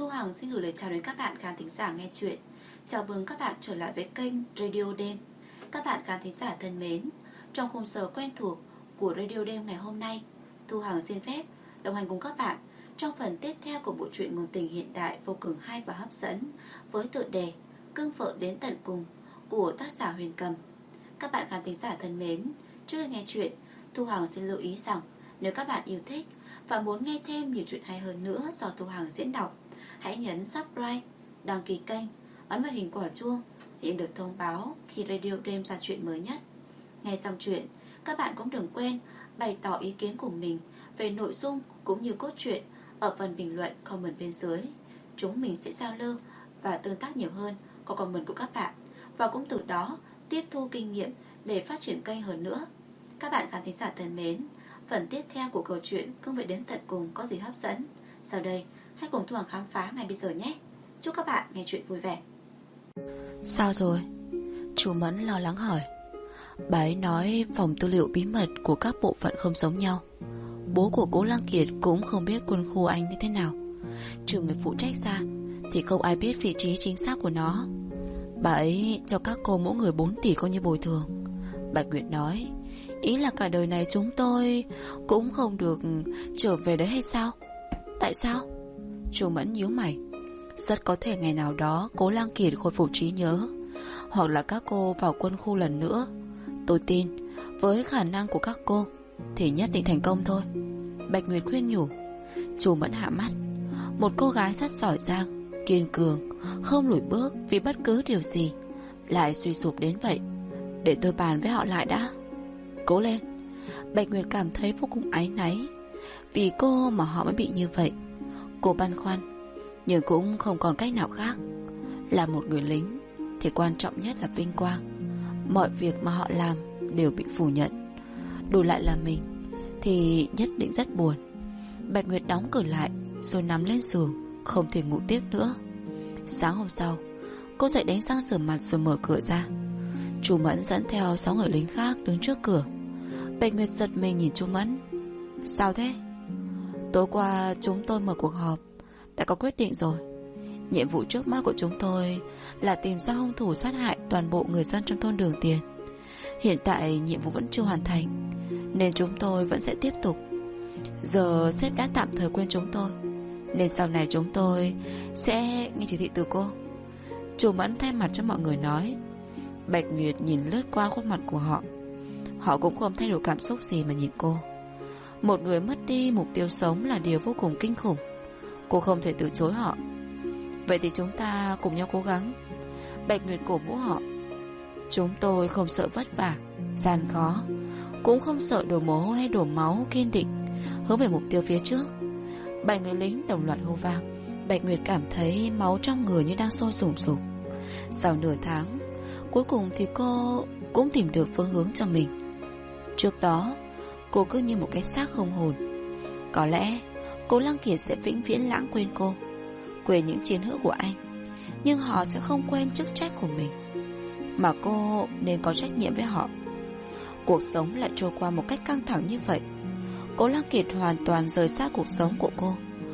Thu Hằng xin gửi lời chào đến các bạn khán thính giả nghe chuyện. Chào mừng các bạn trở lại với kênh Radio Đêm. Các bạn khán thính giả thân mến, trong khung giờ quen thuộc của Radio Đêm ngày hôm nay, Thu Hằng xin phép đồng hành cùng các bạn trong phần tiếp theo của bộ truyện ngôn tình hiện đại vô cùng hay và hấp dẫn với tựa đề Cưng Vợ Đến Tận Cùng của tác giả Huyền Cầm. Các bạn khán thính giả thân mến, trước khi nghe chuyện, Thu Hằng xin lưu ý rằng nếu các bạn yêu thích và muốn nghe thêm nhiều chuyện hay hơn nữa do Thu Hằng diễn đọc, hãy nhấn subscribe, đăng ký kênh, ấn vào hình quả chuông để được thông báo khi Radio Đêm ra chuyện mới nhất. Nghe xong chuyện, các bạn cũng đừng quên bày tỏ ý kiến của mình về nội dung cũng như cốt truyện ở phần bình luận comment bên dưới. Chúng mình sẽ giao lưu và tương tác nhiều hơn qua comment của các bạn, và cũng từ đó tiếp thu kinh nghiệm để phát triển kênh hơn nữa. Các bạn khán thính giả thân mến, phần tiếp theo của câu chuyện Cưng Vợ Đến Tận Cùng có gì hấp dẫn? Sau đây, hãy cùng Thu Hằng khám phá ngay bây giờ nhé. Chúc các bạn nghe chuyện vui vẻ. Sao rồi? Chú Mẫn lo lắng hỏi. Bà ấy nói phòng tư liệu bí mật của các bộ phận không giống nhau. Bố của Cố Lăng Kiệt cũng không biết quân khu anh như thế nào. Trừ người phụ trách ra thì không ai biết vị trí chính xác của nó. Bà ấy cho các cô mỗi người 4 tỷ coi như bồi thường. Bạch Nguyệt nói, ý là cả đời này chúng tôi cũng không được trở về đấy hay sao? Tại sao? Chú Mẫn nhíu mày. Rất có thể ngày nào đó Cố Lăng Kiệt khôi phục trí nhớ, hoặc là các cô vào quân khu lần nữa. Tôi tin với khả năng của các cô thì nhất định thành công thôi. Bạch Nguyệt khuyên nhủ. Chú Mẫn hạ mắt. Một cô gái rất giỏi giang, kiên cường, không lùi bước vì bất cứ điều gì, lại suy sụp đến vậy. Để tôi bàn với họ lại đã. Cố lên. Bạch Nguyệt cảm thấy vô cùng áy náy. Vì cô mà họ mới bị như vậy. Cô băn khoăn, nhưng cũng không còn cách nào khác. Là một người lính thì quan trọng nhất là vinh quang. Mọi việc mà họ làm đều bị phủ nhận. Đổi lại là mình thì nhất định rất buồn. Bạch Nguyệt đóng cửa lại rồi nằm lên giường, không thể ngủ tiếp nữa. Sáng hôm sau, cô dậy đánh răng rửa mặt rồi mở cửa ra. Chú Mẫn dẫn theo 6 người lính khác đứng trước cửa. Bạch Nguyệt giật mình nhìn chú Mẫn. Sao thế? Tối qua chúng tôi mở cuộc họp, đã có quyết định rồi. Nhiệm vụ trước mắt của chúng tôi là tìm ra hung thủ sát hại toàn bộ người dân trong thôn Đường Tiền. Hiện tại nhiệm vụ vẫn chưa hoàn thành, nên chúng tôi vẫn sẽ tiếp tục. Giờ sếp đã tạm thời quên chúng tôi, nên sau này chúng tôi sẽ nghe chỉ thị từ cô. Chú Mẫn thay mặt cho mọi người nói. Bạch Nguyệt nhìn lướt qua khuôn mặt của họ. Họ cũng không thay đổi cảm xúc gì mà nhìn cô. Một người mất đi mục tiêu sống là điều vô cùng kinh khủng. Cô không thể từ chối họ. Vậy thì chúng ta cùng nhau cố gắng. Bạch Nguyệt cổ vũ họ. Chúng tôi không sợ vất vả, gian khó, cũng không sợ đổ mồ hôi hay đổ máu, kiên định hướng về mục tiêu phía trước. 7 người lính đồng loạt hô vang. Bạch Nguyệt cảm thấy máu trong người như đang sôi sùng sục. Sau nửa tháng, cuối cùng thì cô cũng tìm được phương hướng cho mình. Trước đó, cô cứ như một cái xác không hồn. Có lẽ Cố Lăng Kiệt sẽ vĩnh viễn lãng quên cô, quên những chiến hữu của anh, nhưng họ sẽ không quên chức trách của mình, mà cô nên có trách nhiệm với họ. Cuộc sống lại trôi qua một cách căng thẳng như vậy. Cố Lăng Kiệt hoàn toàn rời xa cuộc sống của cô.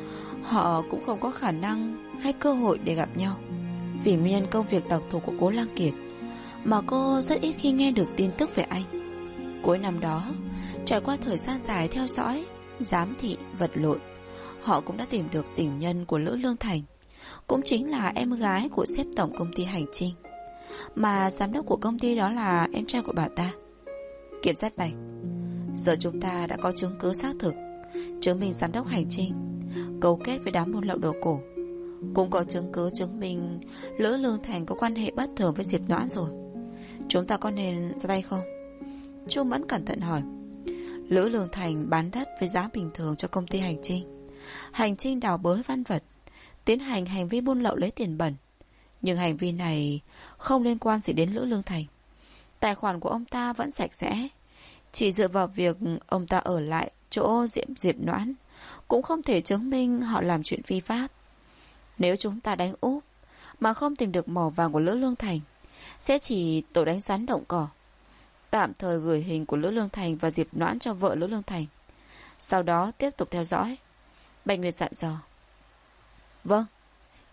Họ cũng không có khả năng hay cơ hội để gặp nhau. Vì nguyên nhân công việc đặc thù của Cố Lăng Kiệt mà cô rất ít khi nghe được tin tức về anh. Cuối năm đó, trải qua thời gian dài theo dõi, giám thị, vật lộn, họ cũng đã tìm được tình nhân của Lữ Lương Thành, cũng chính là em gái của sếp tổng công ty Hành Trinh, mà giám đốc của công ty đó là em trai của bà ta. Kiểm sát Bạch, giờ chúng ta đã có chứng cứ xác thực chứng minh giám đốc Hành Trinh cấu kết với đám buôn lậu đồ cổ, cũng có chứng cứ chứng minh Lữ Lương Thành có quan hệ bất thường với Diệp Noãn rồi. Chúng ta có nên ra tay không? Chu Mẫn cẩn thận hỏi. Lữ Lương Thành bán đất với giá bình thường cho công ty Hành Trinh. Hành Trinh đào bới văn vật, tiến hành hành vi buôn lậu lấy tiền bẩn. Nhưng hành vi này không liên quan gì đến Lữ Lương Thành. Tài khoản của ông ta vẫn sạch sẽ. Chỉ dựa vào việc ông ta ở lại chỗ Diệp Noãn cũng không thể chứng minh họ làm chuyện phi pháp. Nếu chúng ta đánh úp mà không tìm được mỏ vàng của Lữ Lương Thành, sẽ chỉ tội đánh rắn động cỏ. Tạm thời gửi hình của Lữ Lương Thành và Diệp Noãn cho vợ Lữ Lương Thành, sau đó tiếp tục theo dõi. Bạch Nguyệt dặn dò. Vâng.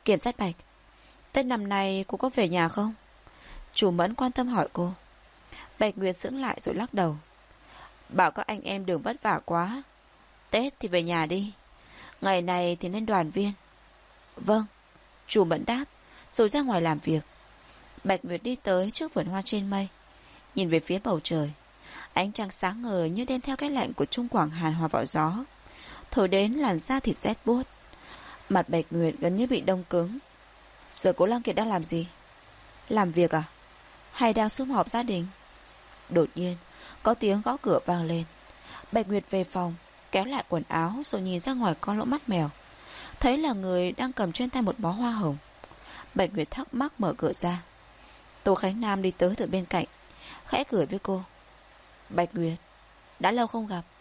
Kiểm sát Bạch, Tết năm nay cô có về nhà không? Chủ Mẫn quan tâm hỏi cô. Bạch Nguyệt sững lại rồi lắc đầu. Bảo các anh em đừng vất vả quá. Tết thì về nhà đi. Ngày này thì nên đoàn viên. Vâng, chủ Mẫn đáp, rồi ra ngoài làm việc. Bạch Nguyệt đi tới trước vườn hoa trên mây, nhìn về phía bầu trời. Ánh trăng sáng ngời như đem theo cái lạnh của Trung Quảng Hàn hòa vào gió, thổi đến làn da thịt rét buốt. Mặt Bạch Nguyệt gần như bị đông cứng. Giờ Cố Lăng Kiệt đang làm gì? Làm việc à? Hay đang sum họp gia đình? Đột nhiên có tiếng gõ cửa vang lên. Bạch Nguyệt về phòng, kéo lại quần áo rồi nhìn ra ngoài con lỗ mắt mèo, thấy là người đang cầm trên tay một bó hoa hồng. Bạch Nguyệt thắc mắc mở cửa ra. Tô Khánh Nam đi tới từ bên cạnh, khẽ cười với cô. Bạch Nguyệt, đã lâu không gặp.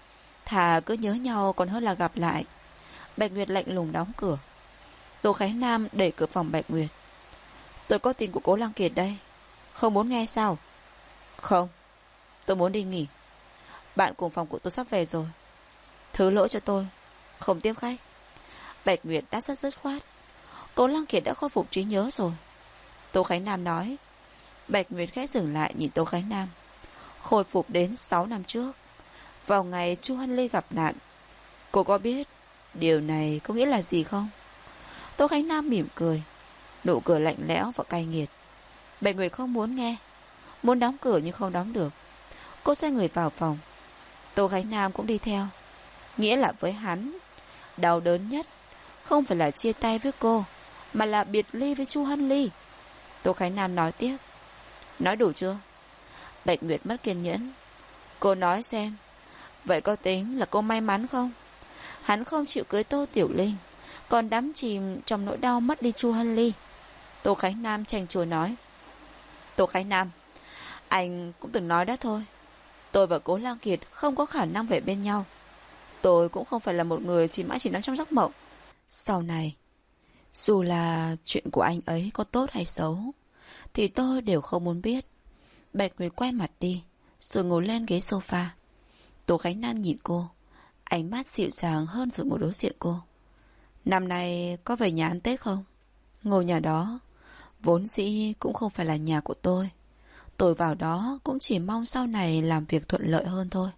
Thà cứ nhớ nhau còn hơn là gặp lại. Bạch Nguyệt lạnh lùng đóng cửa. Tô Khánh Nam đẩy cửa phòng Bạch Nguyệt. Tôi có tin của Cố Lăng Kiệt đây. Không muốn nghe sao? Không, tôi muốn đi nghỉ. Bạn cùng phòng của tôi sắp về rồi. Thứ lỗi cho tôi, không tiếp khách. Bạch Nguyệt đã rất dứt khoát. Cố Lăng Kiệt đã khôi phục trí nhớ rồi. Tô Khánh Nam nói. Bạch Nguyệt khẽ dừng lại nhìn Tô Khánh Nam. Khôi phục đến 6 năm trước, vào ngày Chu Hân Ly gặp nạn. Cô có biết điều này có nghĩa là gì không? Tô Khánh Nam mỉm cười, nụ cười lạnh lẽo và cay nghiệt. Bạch Nguyệt không muốn nghe, muốn đóng cửa nhưng không đóng được. Cô xoay người vào phòng. Tô Khánh Nam cũng đi theo. Nghĩa là với hắn, đau đớn nhất không phải là chia tay với cô, mà là biệt ly với Chu Hân Ly. Tô Khánh Nam nói tiếp. Nói đủ chưa? Bạch Nguyệt mất kiên nhẫn. Cô nói xem, vậy có tính là cô may mắn không? Hắn không chịu cưới Tô Tiểu Linh, còn đắm chìm trong nỗi đau mất đi Chu Hân Ly. Tô Khánh Nam chành chùa nói. Tô Khánh Nam, anh cũng từng nói đó thôi. Tôi và Cố Lăng Kiệt không có khả năng về bên nhau. Tôi cũng không phải là một người chỉ mãi chỉ nằm trong giấc mộng. Sau này, dù là chuyện của anh ấy có tốt hay xấu, thì tôi đều không muốn biết. Bạch Nguyệt quay mặt đi, rồi ngồi lên ghế sofa. Tô Khánh Nam nhìn cô, ánh mắt dịu dàng hơn rồi ngồi đối diện cô. Năm nay có về nhà ăn Tết không? Ngôi nhà đó vốn dĩ cũng không phải là nhà của tôi. Tôi vào đó cũng chỉ mong sau này làm việc thuận lợi hơn thôi.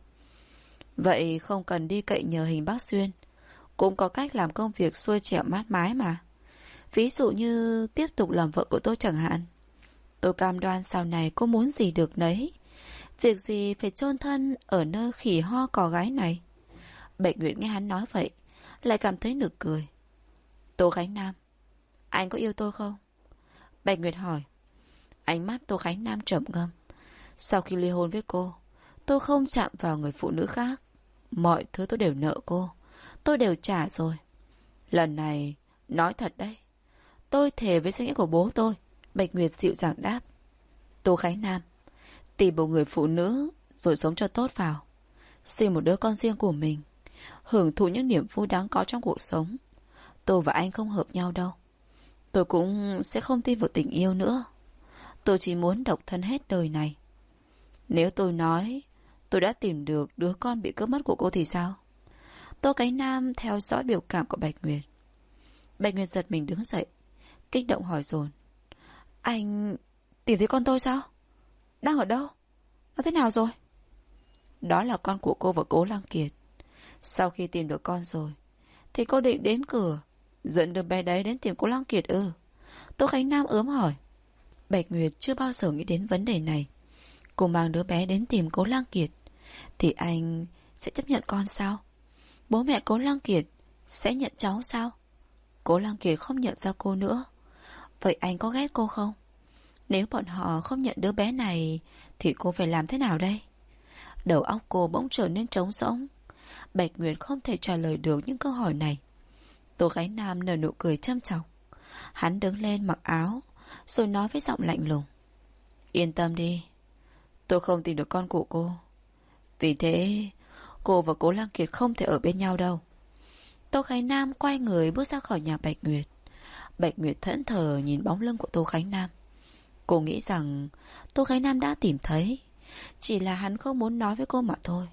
Vậy không cần đi cậy nhờ hình bác Xuyên, cũng có cách làm công việc xuôi chẻo mát mái mà. Ví dụ như tiếp tục làm vợ của tôi chẳng hạn. Tôi cam đoan sau này cô muốn gì được nấy. Việc gì phải chôn thân ở nơi khỉ ho cò gái này. Bạch Nguyệt nghe hắn nói vậy, lại cảm thấy nực cười. Tô Khánh Nam, anh có yêu tôi không? Bạch Nguyệt hỏi. Ánh mắt Tô Khánh Nam trầm ngâm. Sau khi ly hôn với cô, tôi không chạm vào người phụ nữ khác. Mọi thứ tôi đều nợ cô, tôi đều trả rồi. Lần này, nói thật đấy, tôi thề với danh nghĩa của bố tôi. Bạch Nguyệt dịu dàng đáp. Tô Khánh Nam, tìm một người phụ nữ rồi sống cho tốt vào, sinh một đứa con riêng của mình, hưởng thụ những niềm vui đáng có trong cuộc sống. Tôi và anh không hợp nhau đâu. Tôi cũng sẽ không tin vào tình yêu nữa. Tôi chỉ muốn độc thân hết đời này. Nếu tôi nói tôi đã tìm được đứa con bị cướp mất của cô thì sao? Tô Khánh Nam theo dõi biểu cảm của Bạch Nguyệt. Bạch Nguyệt giật mình đứng dậy, kích động hỏi dồn. Anh tìm thấy con tôi sao? Đang ở đâu? Nó thế nào rồi? Đó là con của cô và Cố Lăng Kiệt. Sau khi tìm được con rồi thì cô định đến cửa dẫn đứa bé đấy đến tìm Cố Lăng Kiệt ư? Tô Khánh Nam ớm hỏi. Bạch Nguyệt chưa bao giờ nghĩ đến vấn đề này. Cô mang đứa bé đến tìm Cố Lăng Kiệt thì anh sẽ chấp nhận con sao? Bố mẹ Cố Lăng Kiệt sẽ nhận cháu sao? Cố Lăng Kiệt không nhận ra cô nữa, vậy anh có ghét cô không? Nếu bọn họ không nhận đứa bé này thì cô phải làm thế nào đây? Đầu óc cô bỗng trở nên trống rỗng. Bạch Nguyệt không thể trả lời được những câu hỏi này. Tô Khánh Nam nở nụ cười châm chọc. Hắn đứng lên mặc áo rồi nói với giọng lạnh lùng. Yên tâm đi, tôi không tìm được con của cô. Vì thế cô và Cố Lăng Kiệt không thể ở bên nhau đâu. Tô Khánh Nam quay người bước ra khỏi nhà Bạch Nguyệt. Bạch Nguyệt thẫn thờ nhìn bóng lưng của Tô Khánh Nam. Cô nghĩ rằng Tô Khánh Nam đã tìm thấy, chỉ là hắn không muốn nói với cô mà thôi.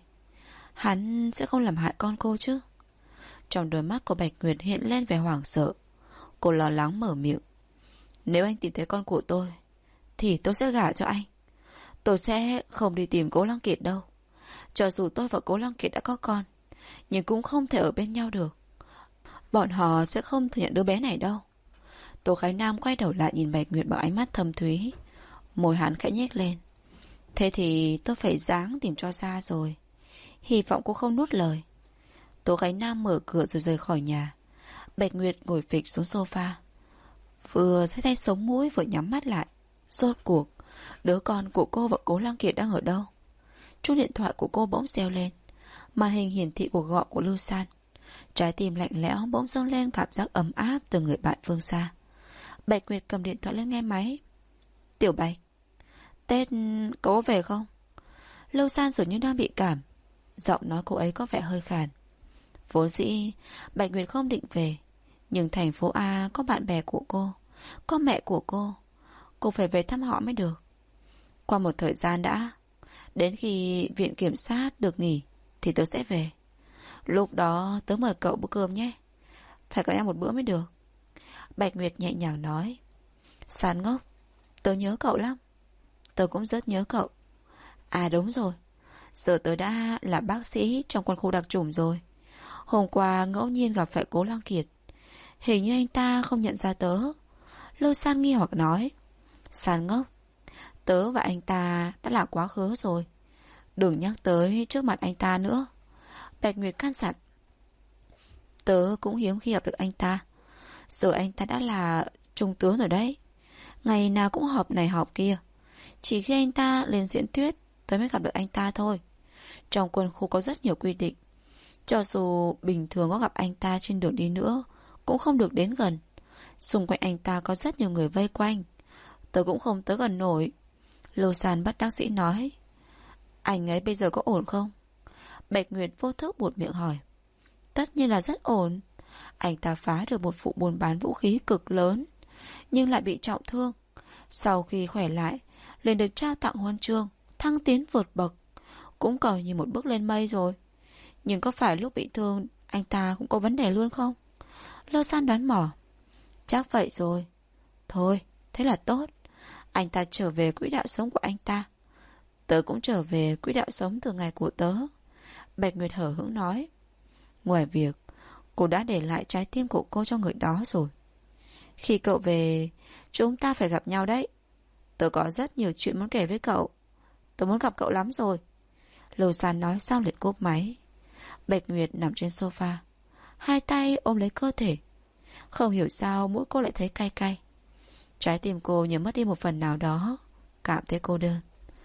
Hắn sẽ không làm hại con cô chứ? Trong đôi mắt của Bạch Nguyệt hiện lên vẻ hoảng sợ. Cô lo lắng mở miệng. Nếu anh tìm thấy con của tôi thì tôi sẽ gả cho anh. Tôi sẽ không đi tìm Cố Lăng Kiệt đâu. Cho dù tôi và Cố Lăng Kiệt đã có con, nhưng cũng không thể ở bên nhau được. Bọn họ sẽ không thừa nhận đứa bé này đâu. Tô Khánh Nam quay đầu lại nhìn Bạch Nguyệt bằng ánh mắt thâm thúy. Môi hắn khẽ nhếch lên. Thế thì tôi phải ráng tìm cho ra rồi. Hy vọng cô không nuốt lời. Tô Khánh Nam mở cửa rồi rời khỏi nhà. Bạch Nguyệt ngồi phịch xuống sofa, vừa xách tay sống mũi vừa nhắm mắt lại. Rốt cuộc đứa con của cô và Cố Lăng Kiệt đang ở đâu? Chuông điện thoại của cô bỗng reo lên. Màn hình hiển thị cuộc gọi của Lưu San. Trái tim lạnh lẽo bỗng dâng lên cảm giác ấm áp từ người bạn phương xa. Bạch Nguyệt cầm điện thoại lên nghe máy. Tiểu Bạch, Tết cậu có về không? Lưu San dường như đang bị cảm. Giọng nói cô ấy có vẻ hơi khàn. Vốn dĩ Bạch Nguyệt không định về, nhưng thành phố A có bạn bè của cô, có mẹ của cô phải về thăm họ mới được. Qua một thời gian đã, đến khi viện kiểm sát được nghỉ thì tớ sẽ về. Lúc đó tớ mời cậu bữa cơm nhé. Phải có nhau một bữa mới được. Bạch Nguyệt nhẹ nhàng nói. San ngốc, tớ nhớ cậu lắm. Tớ cũng rất nhớ cậu. À đúng rồi, giờ tớ đã là bác sĩ trong quân khu đặc chủng rồi. Hôm qua ngẫu nhiên gặp phải Cố Lăng Kiệt. Hình như anh ta không nhận ra tớ. Lưu San nghi hoặc nói. San ngốc, tớ và anh ta đã là quá khứ rồi. Đừng nhắc tới trước mặt anh ta nữa. Bạch Nguyệt căn dặn. Tớ cũng hiếm khi gặp được anh ta. Giờ anh ta đã là trung tướng rồi đấy. Ngày nào cũng họp này họp kia. Chỉ khi anh ta lên diễn thuyết tớ mới gặp được anh ta thôi. Trong quân khu có rất nhiều quy định. Cho dù bình thường có gặp anh ta trên đường đi nữa cũng không được đến gần. Xung quanh anh ta có rất nhiều người vây quanh. Tớ cũng không tới gần nổi. Lưu San bất đắc dĩ nói. Anh ấy bây giờ có ổn không? Bạch Nguyệt vô thức buột miệng hỏi. Tất nhiên là rất ổn. Anh ta phá được một vụ buôn bán vũ khí cực lớn, nhưng lại bị trọng thương. Sau khi khỏe lại liền được trao tặng huân chương thăng tiến vượt bậc, cũng coi như một bước lên mây rồi. Nhưng có phải lúc bị thương anh ta cũng có vấn đề luôn không? Lô San đoán mò. Chắc vậy rồi. Thôi, thế là tốt. Anh ta trở về quỹ đạo sống của anh ta. Tớ cũng trở về quỹ đạo sống từ ngày của tớ. Bạch Nguyệt hở hững nói. Ngoài việc cô đã để lại trái tim của cô cho người đó rồi. Khi cậu về, chúng ta phải gặp nhau đấy. Tớ có rất nhiều chuyện muốn kể với cậu. Tớ muốn gặp cậu lắm rồi. Lưu San nói xong liệt cốp máy. Bạch Nguyệt nằm trên sofa, hai tay ôm lấy cơ thể. Không hiểu sao mũi cô lại thấy cay cay. Trái tim cô như mất đi một phần nào đó, cảm thấy cô đơn.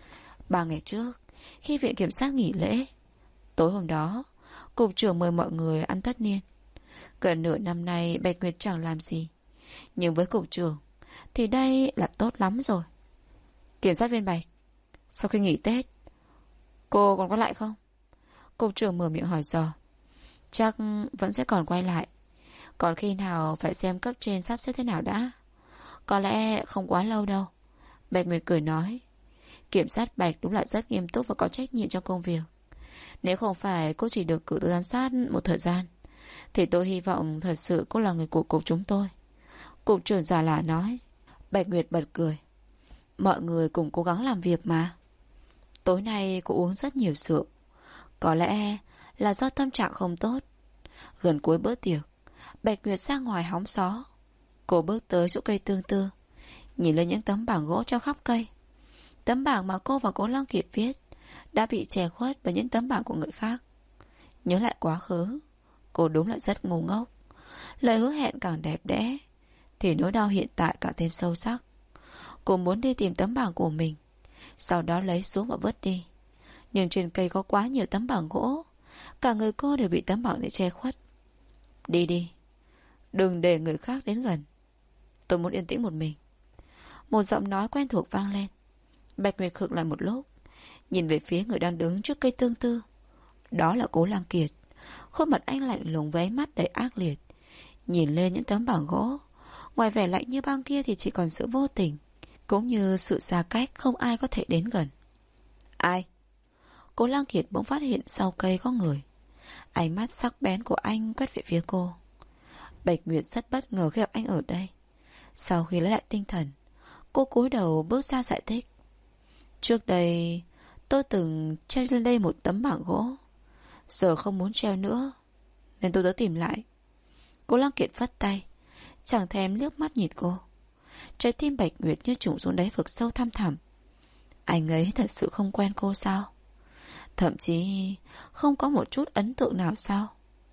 3 ngày trước, khi viện kiểm sát nghỉ lễ, tối hôm đó cục trưởng mời mọi người ăn tất niên. Gần nửa năm nay Bạch Nguyệt chẳng làm gì, nhưng với cục trưởng thì đây là tốt lắm rồi. Kiểm sát viên Bạch, sau khi nghỉ Tết cô còn có lại không? Cục trưởng mở miệng hỏi dò. Chắc vẫn sẽ còn quay lại. Còn khi nào phải xem cấp trên sắp xếp thế nào đã. Có lẽ không quá lâu đâu. Bạch Nguyệt cười nói. Kiểm sát Bạch đúng là rất nghiêm túc và có trách nhiệm trong công việc. Nếu không phải cô chỉ được cử tới giám sát một thời gian, thì tôi hy vọng thật sự cô là người của cục chúng tôi. Cục trưởng già lạ nói. Bạch Nguyệt bật cười. Mọi người cùng cố gắng làm việc mà. Tối nay cô uống rất nhiều rượu. Có lẽ là do tâm trạng không tốt. Gần cuối bữa tiệc, Bạch Nguyệt ra ngoài hóng gió. Cô bước tới chỗ cây tương tư, nhìn lên những tấm bảng gỗ treo khắp cây. Tấm bảng mà cô và Cố Lăng Kiệt viết đã bị che khuất bởi những tấm bảng của người khác. Nhớ lại quá khứ, cô đúng là rất ngu ngốc. Lời hứa hẹn càng đẹp đẽ thì nỗi đau hiện tại càng thêm sâu sắc. Cô muốn đi tìm tấm bảng của mình, sau đó lấy xuống và vứt đi. Nhưng trên cây có quá nhiều tấm bảng gỗ, cả người cô đều bị tấm bảng để che khuất. Đi đi, đừng để người khác đến gần. Tôi muốn yên tĩnh một mình. Một giọng nói quen thuộc vang lên. Bạch Nguyệt khựng lại một lúc, nhìn về phía người đang đứng trước cây tương tư. Đó là Cố Lăng Kiệt. Khuôn mặt anh lạnh lùng với ánh mắt đầy ác liệt. Nhìn lên những tấm bảng gỗ, ngoài vẻ lạnh như băng kia thì chỉ còn sự vô tình, cũng như sự xa cách không ai có thể đến gần. Ai? Cố Lăng Kiệt bỗng phát hiện sau cây có người. Ánh mắt sắc bén của anh quét về phía cô. Bạch Nguyệt rất bất ngờ khi gặp anh ở đây. Sau khi lấy lại tinh thần, cô cúi đầu bước ra giải thích. Trước đây tôi từng treo lên đây một tấm bảng gỗ, giờ không muốn treo nữa nên tôi đã tìm lại. Cố Lăng Kiệt vắt tay, chẳng thèm liếc mắt nhìn cô. Trái tim Bạch Nguyệt như trũng xuống đáy vực sâu thăm thẳm. Anh ấy thật sự không quen cô sao? Thậm chí không có một chút ấn tượng nào sao?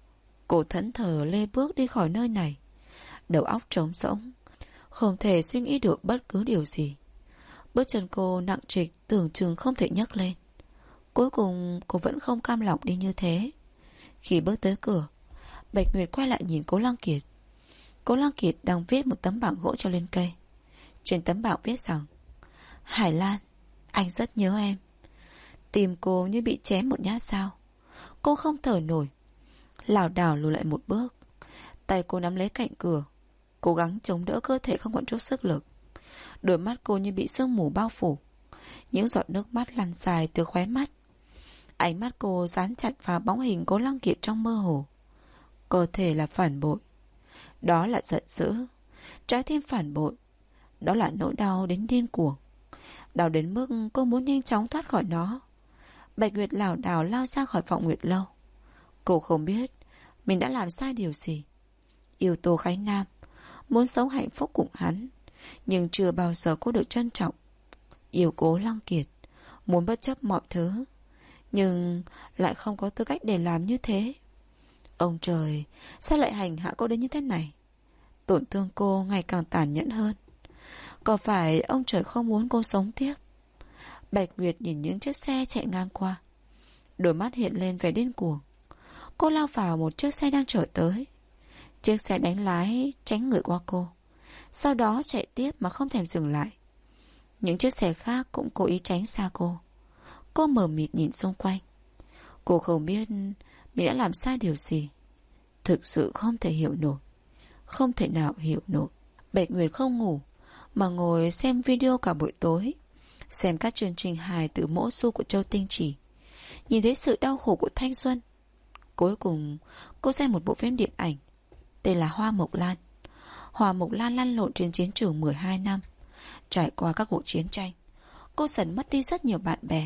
Cô thẫn thờ lê bước đi khỏi nơi này, đầu óc trống rỗng, không thể suy nghĩ được bất cứ điều gì. Bước chân cô nặng trịch, tưởng chừng không thể nhấc lên. Cuối cùng cô vẫn không cam lòng đi như thế. Khi bước tới cửa, Bạch Nguyệt quay lại nhìn Cố Lăng Kiệt. Cố Lăng Kiệt đang viết một tấm bảng gỗ cho lên cây. Trên tấm bảng viết rằng: Hải Lan, anh rất nhớ em. Tim cô như bị chém một nhát dao. Cô không thở nổi, lảo đảo lùi lại một bước. Tay cô nắm lấy cạnh cửa, cố gắng chống đỡ cơ thể không còn chút sức lực. Đôi mắt cô như bị sương mù bao phủ. Những giọt nước mắt lăn dài từ khóe mắt. Ánh mắt cô dán chặt vào bóng hình Cố Lăng Kiệt trong mơ hồ. Cơ thể là phản bội, đó là giận dữ. Trái tim phản bội, đó là nỗi đau đến điên cuồng. Đau đến mức cô muốn nhanh chóng thoát khỏi nó. Bạch Nguyệt lảo đảo lao ra khỏi phòng Nguyệt Lâu. Cô không biết mình đã làm sai điều gì. Yêu Tô Khánh Nam, muốn sống hạnh phúc cùng hắn, nhưng chưa bao giờ cô được trân trọng. Yêu Cố Lăng Kiệt, muốn bất chấp mọi thứ, nhưng lại không có tư cách để làm như thế. Ông trời, sao lại hành hạ cô đến như thế này? Tổn thương cô ngày càng tàn nhẫn hơn. Có phải ông trời không muốn cô sống tiếp? Bạch Nguyệt nhìn những chiếc xe chạy ngang qua, đôi mắt hiện lên vẻ điên cuồng. Cô lao vào một chiếc xe đang chở tới. Chiếc xe đánh lái tránh người qua cô, sau đó chạy tiếp mà không thèm dừng lại. Những chiếc xe khác cũng cố ý tránh xa cô. Cô mờ mịt nhìn xung quanh. Cô không biết mình đã làm sai điều gì. Thực sự không thể hiểu nổi. Không thể nào hiểu nổi. Bạch Nguyệt không ngủ, mà ngồi xem video cả buổi tối, xem các chương trình hài từ Mỗ Xu của Châu Tinh Chỉ, nhìn thấy sự đau khổ của thanh xuân. Cuối cùng cô xem một bộ phim điện ảnh tên là Hoa Mộc Lan. Hoa Mộc Lan lăn lộn trên chiến trường 12 năm, trải qua các cuộc chiến tranh. Cô dần mất đi rất nhiều bạn bè.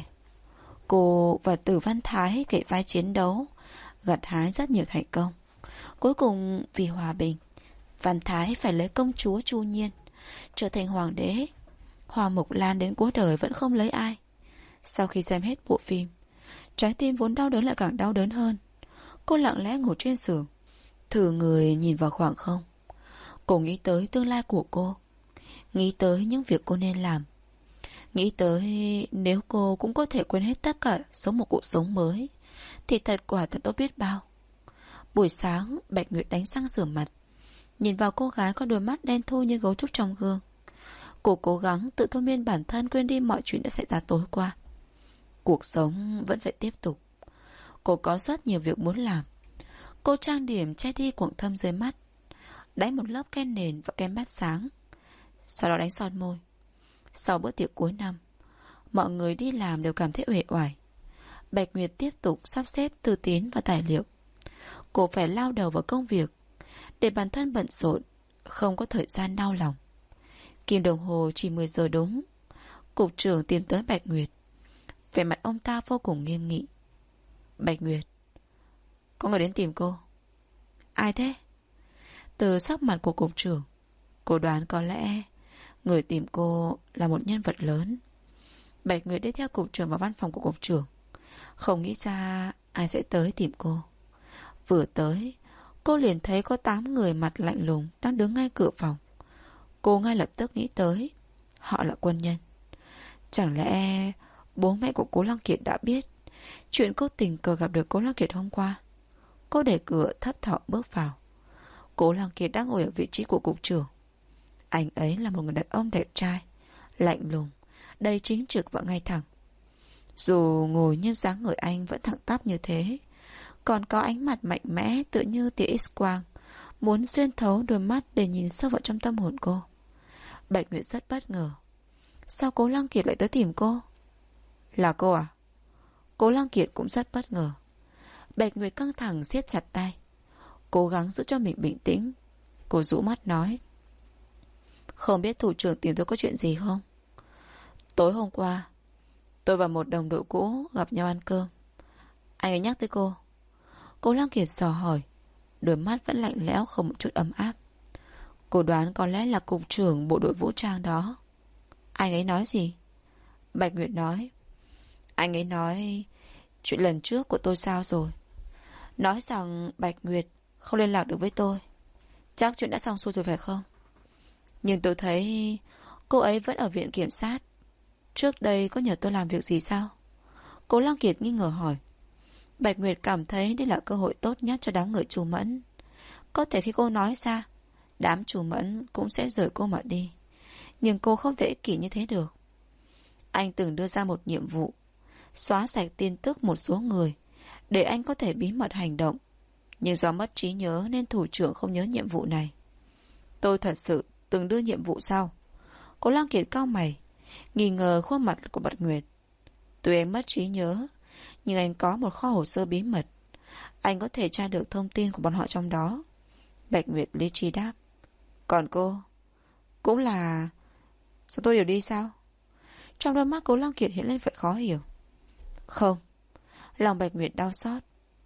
Cô và Tử Văn Thái kể vai chiến đấu, gặt hái rất nhiều thành công. Cuối cùng vì hòa bình, Văn Thái phải lấy công chúa Chu Nhiên, trở thành hoàng đế. Hoa Mộc Lan đến cuối đời vẫn không lấy ai. Sau khi xem hết bộ phim, trái tim vốn đau đớn lại càng đau đớn hơn. Cô lặng lẽ ngồi trên giường, thử người nhìn vào khoảng không. Cô nghĩ tới tương lai của cô, nghĩ tới những việc cô nên làm, nghĩ tới nếu cô cũng có thể quên hết tất cả, sống một cuộc sống mới, thì quả thật tốt biết bao. Buổi sáng, Bạch Nguyệt đánh răng rửa mặt, nhìn vào cô gái có đôi mắt đen thui như gấu trúc trong gương. Cô cố gắng tự thôi miên bản thân quên đi mọi chuyện đã xảy ra tối qua. Cuộc sống vẫn phải tiếp tục. Cô có rất nhiều việc muốn làm. Cô trang điểm che đi quầng thâm dưới mắt, đánh một lớp kem nền và kem mắt sáng, sau đó đánh son môi. Sau bữa tiệc cuối năm, mọi người đi làm đều cảm thấy uể oải. Bạch Nguyệt tiếp tục sắp xếp thư tín và tài liệu. Cô phải lao đầu vào công việc, để bản thân bận rộn, không có thời gian đau lòng. Kim đồng hồ chỉ 10 giờ đúng. Cục trưởng tìm tới Bạch Nguyệt. Vẻ mặt ông ta vô cùng nghiêm nghị. Bạch Nguyệt, có người đến tìm cô. Ai thế? Từ sắc mặt của cục trưởng, cô đoán có lẽ người tìm cô là một nhân vật lớn. Bạch Nguyệt đi theo cục trưởng vào văn phòng của cục trưởng. Không nghĩ ra ai sẽ tới tìm cô. Vừa tới, cô liền thấy có 8 người mặt lạnh lùng đang đứng ngay cửa phòng. Cô ngay lập tức nghĩ tới, họ là quân nhân. Chẳng lẽ bố mẹ của Cố Lăng Kiệt đã biết chuyện cô tình cờ gặp được Cố Lăng Kiệt hôm qua? Cô đẩy cửa thấp thỏm bước vào. Cố Lăng Kiệt đang ngồi ở vị trí của cục trưởng. Anh ấy là một người đàn ông đẹp trai, lạnh lùng, đầy chính trực và ngay thẳng. Dù ngồi nhưng dáng người anh vẫn thẳng tắp như thế, còn có ánh mặt mạnh mẽ tựa như tia X-quang, muốn xuyên thấu đôi mắt để nhìn sâu vào trong tâm hồn cô. Bạch Nguyệt rất bất ngờ. Sao Cố Lăng Kiệt lại tới tìm cô? Là cô à? Cố Lăng Kiệt cũng rất bất ngờ. Bạch Nguyệt căng thẳng siết chặt tay, cố gắng giữ cho mình bình tĩnh. Cô rũ mắt nói: Không biết thủ trưởng tìm tôi có chuyện gì không? Tối hôm qua tôi và một đồng đội cũ gặp nhau ăn cơm. Anh ấy nhắc tới cô. Cố Lăng Kiệt dò hỏi, đôi mắt vẫn lạnh lẽo không một chút ấm áp. Cô đoán có lẽ là cục trưởng bộ đội vũ trang đó. Anh ấy nói gì? Bạch Nguyệt nói: Anh ấy nói chuyện lần trước của tôi sao rồi. Nói rằng Bạch Nguyệt không liên lạc được với tôi. Chắc chuyện đã xong xuôi rồi phải không? Nhưng tôi thấy cô ấy vẫn ở viện kiểm sát. Trước đây có nhờ tôi làm việc gì sao? Cố Lăng Kiệt nghi ngờ hỏi. Bạch Nguyệt cảm thấy đây là cơ hội tốt nhất cho đám người Chu Mẫn. Có thể khi cô nói ra, đám Chu Mẫn cũng sẽ rời cô mà đi. Nhưng cô không thể ích kỷ như thế được. Anh từng đưa ra một nhiệm vụ, xóa sạch tin tức một số người, để anh có thể bí mật hành động. Nhưng do mất trí nhớ nên thủ trưởng không nhớ nhiệm vụ này. Tôi thật sự từng đưa nhiệm vụ sao? Cố Lăng Kiệt cau mày, nghi ngờ khuôn mặt của Bạch Nguyệt. Tuy anh mất trí nhớ, nhưng anh có một kho hồ sơ bí mật. Anh có thể tra được thông tin của bọn họ trong đó. Bạch Nguyệt lý trí đáp. Còn cô? Cũng là... Sao tôi đều đi sao? Trong đôi mắt Cố Lăng Kiệt hiện lên vẻ khó hiểu. Không. Lòng Bạch Nguyệt đau xót.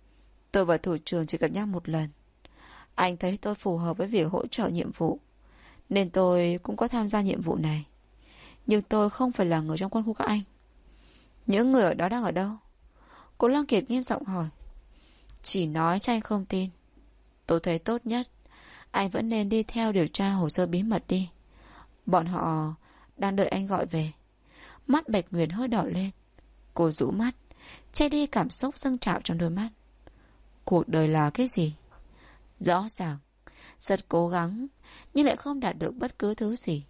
Tôi và thủ trưởng chỉ gặp nhau một lần. Anh thấy tôi phù hợp với việc hỗ trợ nhiệm vụ, nên tôi cũng có tham gia nhiệm vụ này. Nhưng tôi không phải là người trong quân khu các anh. Những người ở đó đang ở đâu? Cố Lăng Kiệt nghiêm giọng hỏi. Chỉ nói cho anh không tin. Tôi thấy tốt nhất anh vẫn nên đi theo điều tra hồ sơ bí mật đi. Bọn họ đang đợi anh gọi về. Mắt Bạch Nguyệt hơi đỏ lên. Cô rũ mắt, che đi cảm xúc dâng trào trong đôi mắt. Cuộc đời là cái gì? Rõ ràng rất cố gắng, nhưng lại không đạt được bất cứ thứ gì.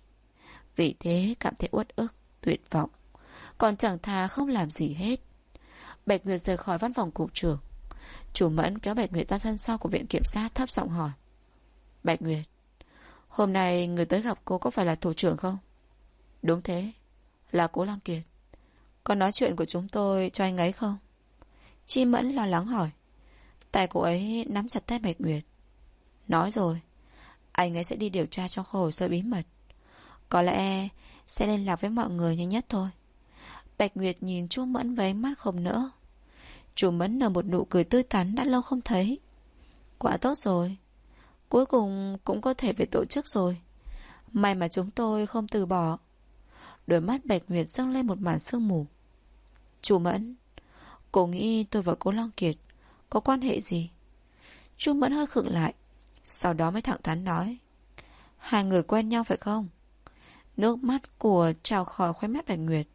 Vì thế cảm thấy uất ức, tuyệt vọng, còn chẳng thà không làm gì hết. Bạch Nguyệt rời khỏi văn phòng cục trưởng. Chủ Mẫn kéo Bạch Nguyệt ra sân sau của viện kiểm sát, thấp giọng hỏi. Bạch Nguyệt, hôm nay người tới gặp cô có phải là thủ trưởng không? Đúng thế, là Cố Lăng Kiệt. Có nói chuyện của chúng tôi cho anh ấy không? Chi Mẫn lo lắng hỏi. Tay cô ấy nắm chặt tay Bạch Nguyệt. Nói rồi, anh ấy sẽ đi điều tra trong kho hồ sơ bí mật. Có lẽ sẽ liên lạc với mọi người nhanh nhất thôi. Bạch Nguyệt nhìn Chu Mẫn với ánh mắt không nỡ. Chu Mẫn nở một nụ cười tươi tắn đã lâu không thấy. Quá tốt rồi, cuối cùng cũng có thể về tổ chức rồi. May mà chúng tôi không từ bỏ. Đôi mắt Bạch Nguyệt dâng lên một màn sương mù. Chu Mẫn, cô nghĩ tôi và Cố Lăng Kiệt có quan hệ gì? Chu Mẫn hơi khựng lại, sau đó mới thẳng thắn nói. Hai người quen nhau phải không? Nước mắt của trào khỏi khóe mắt Bạch Nguyệt.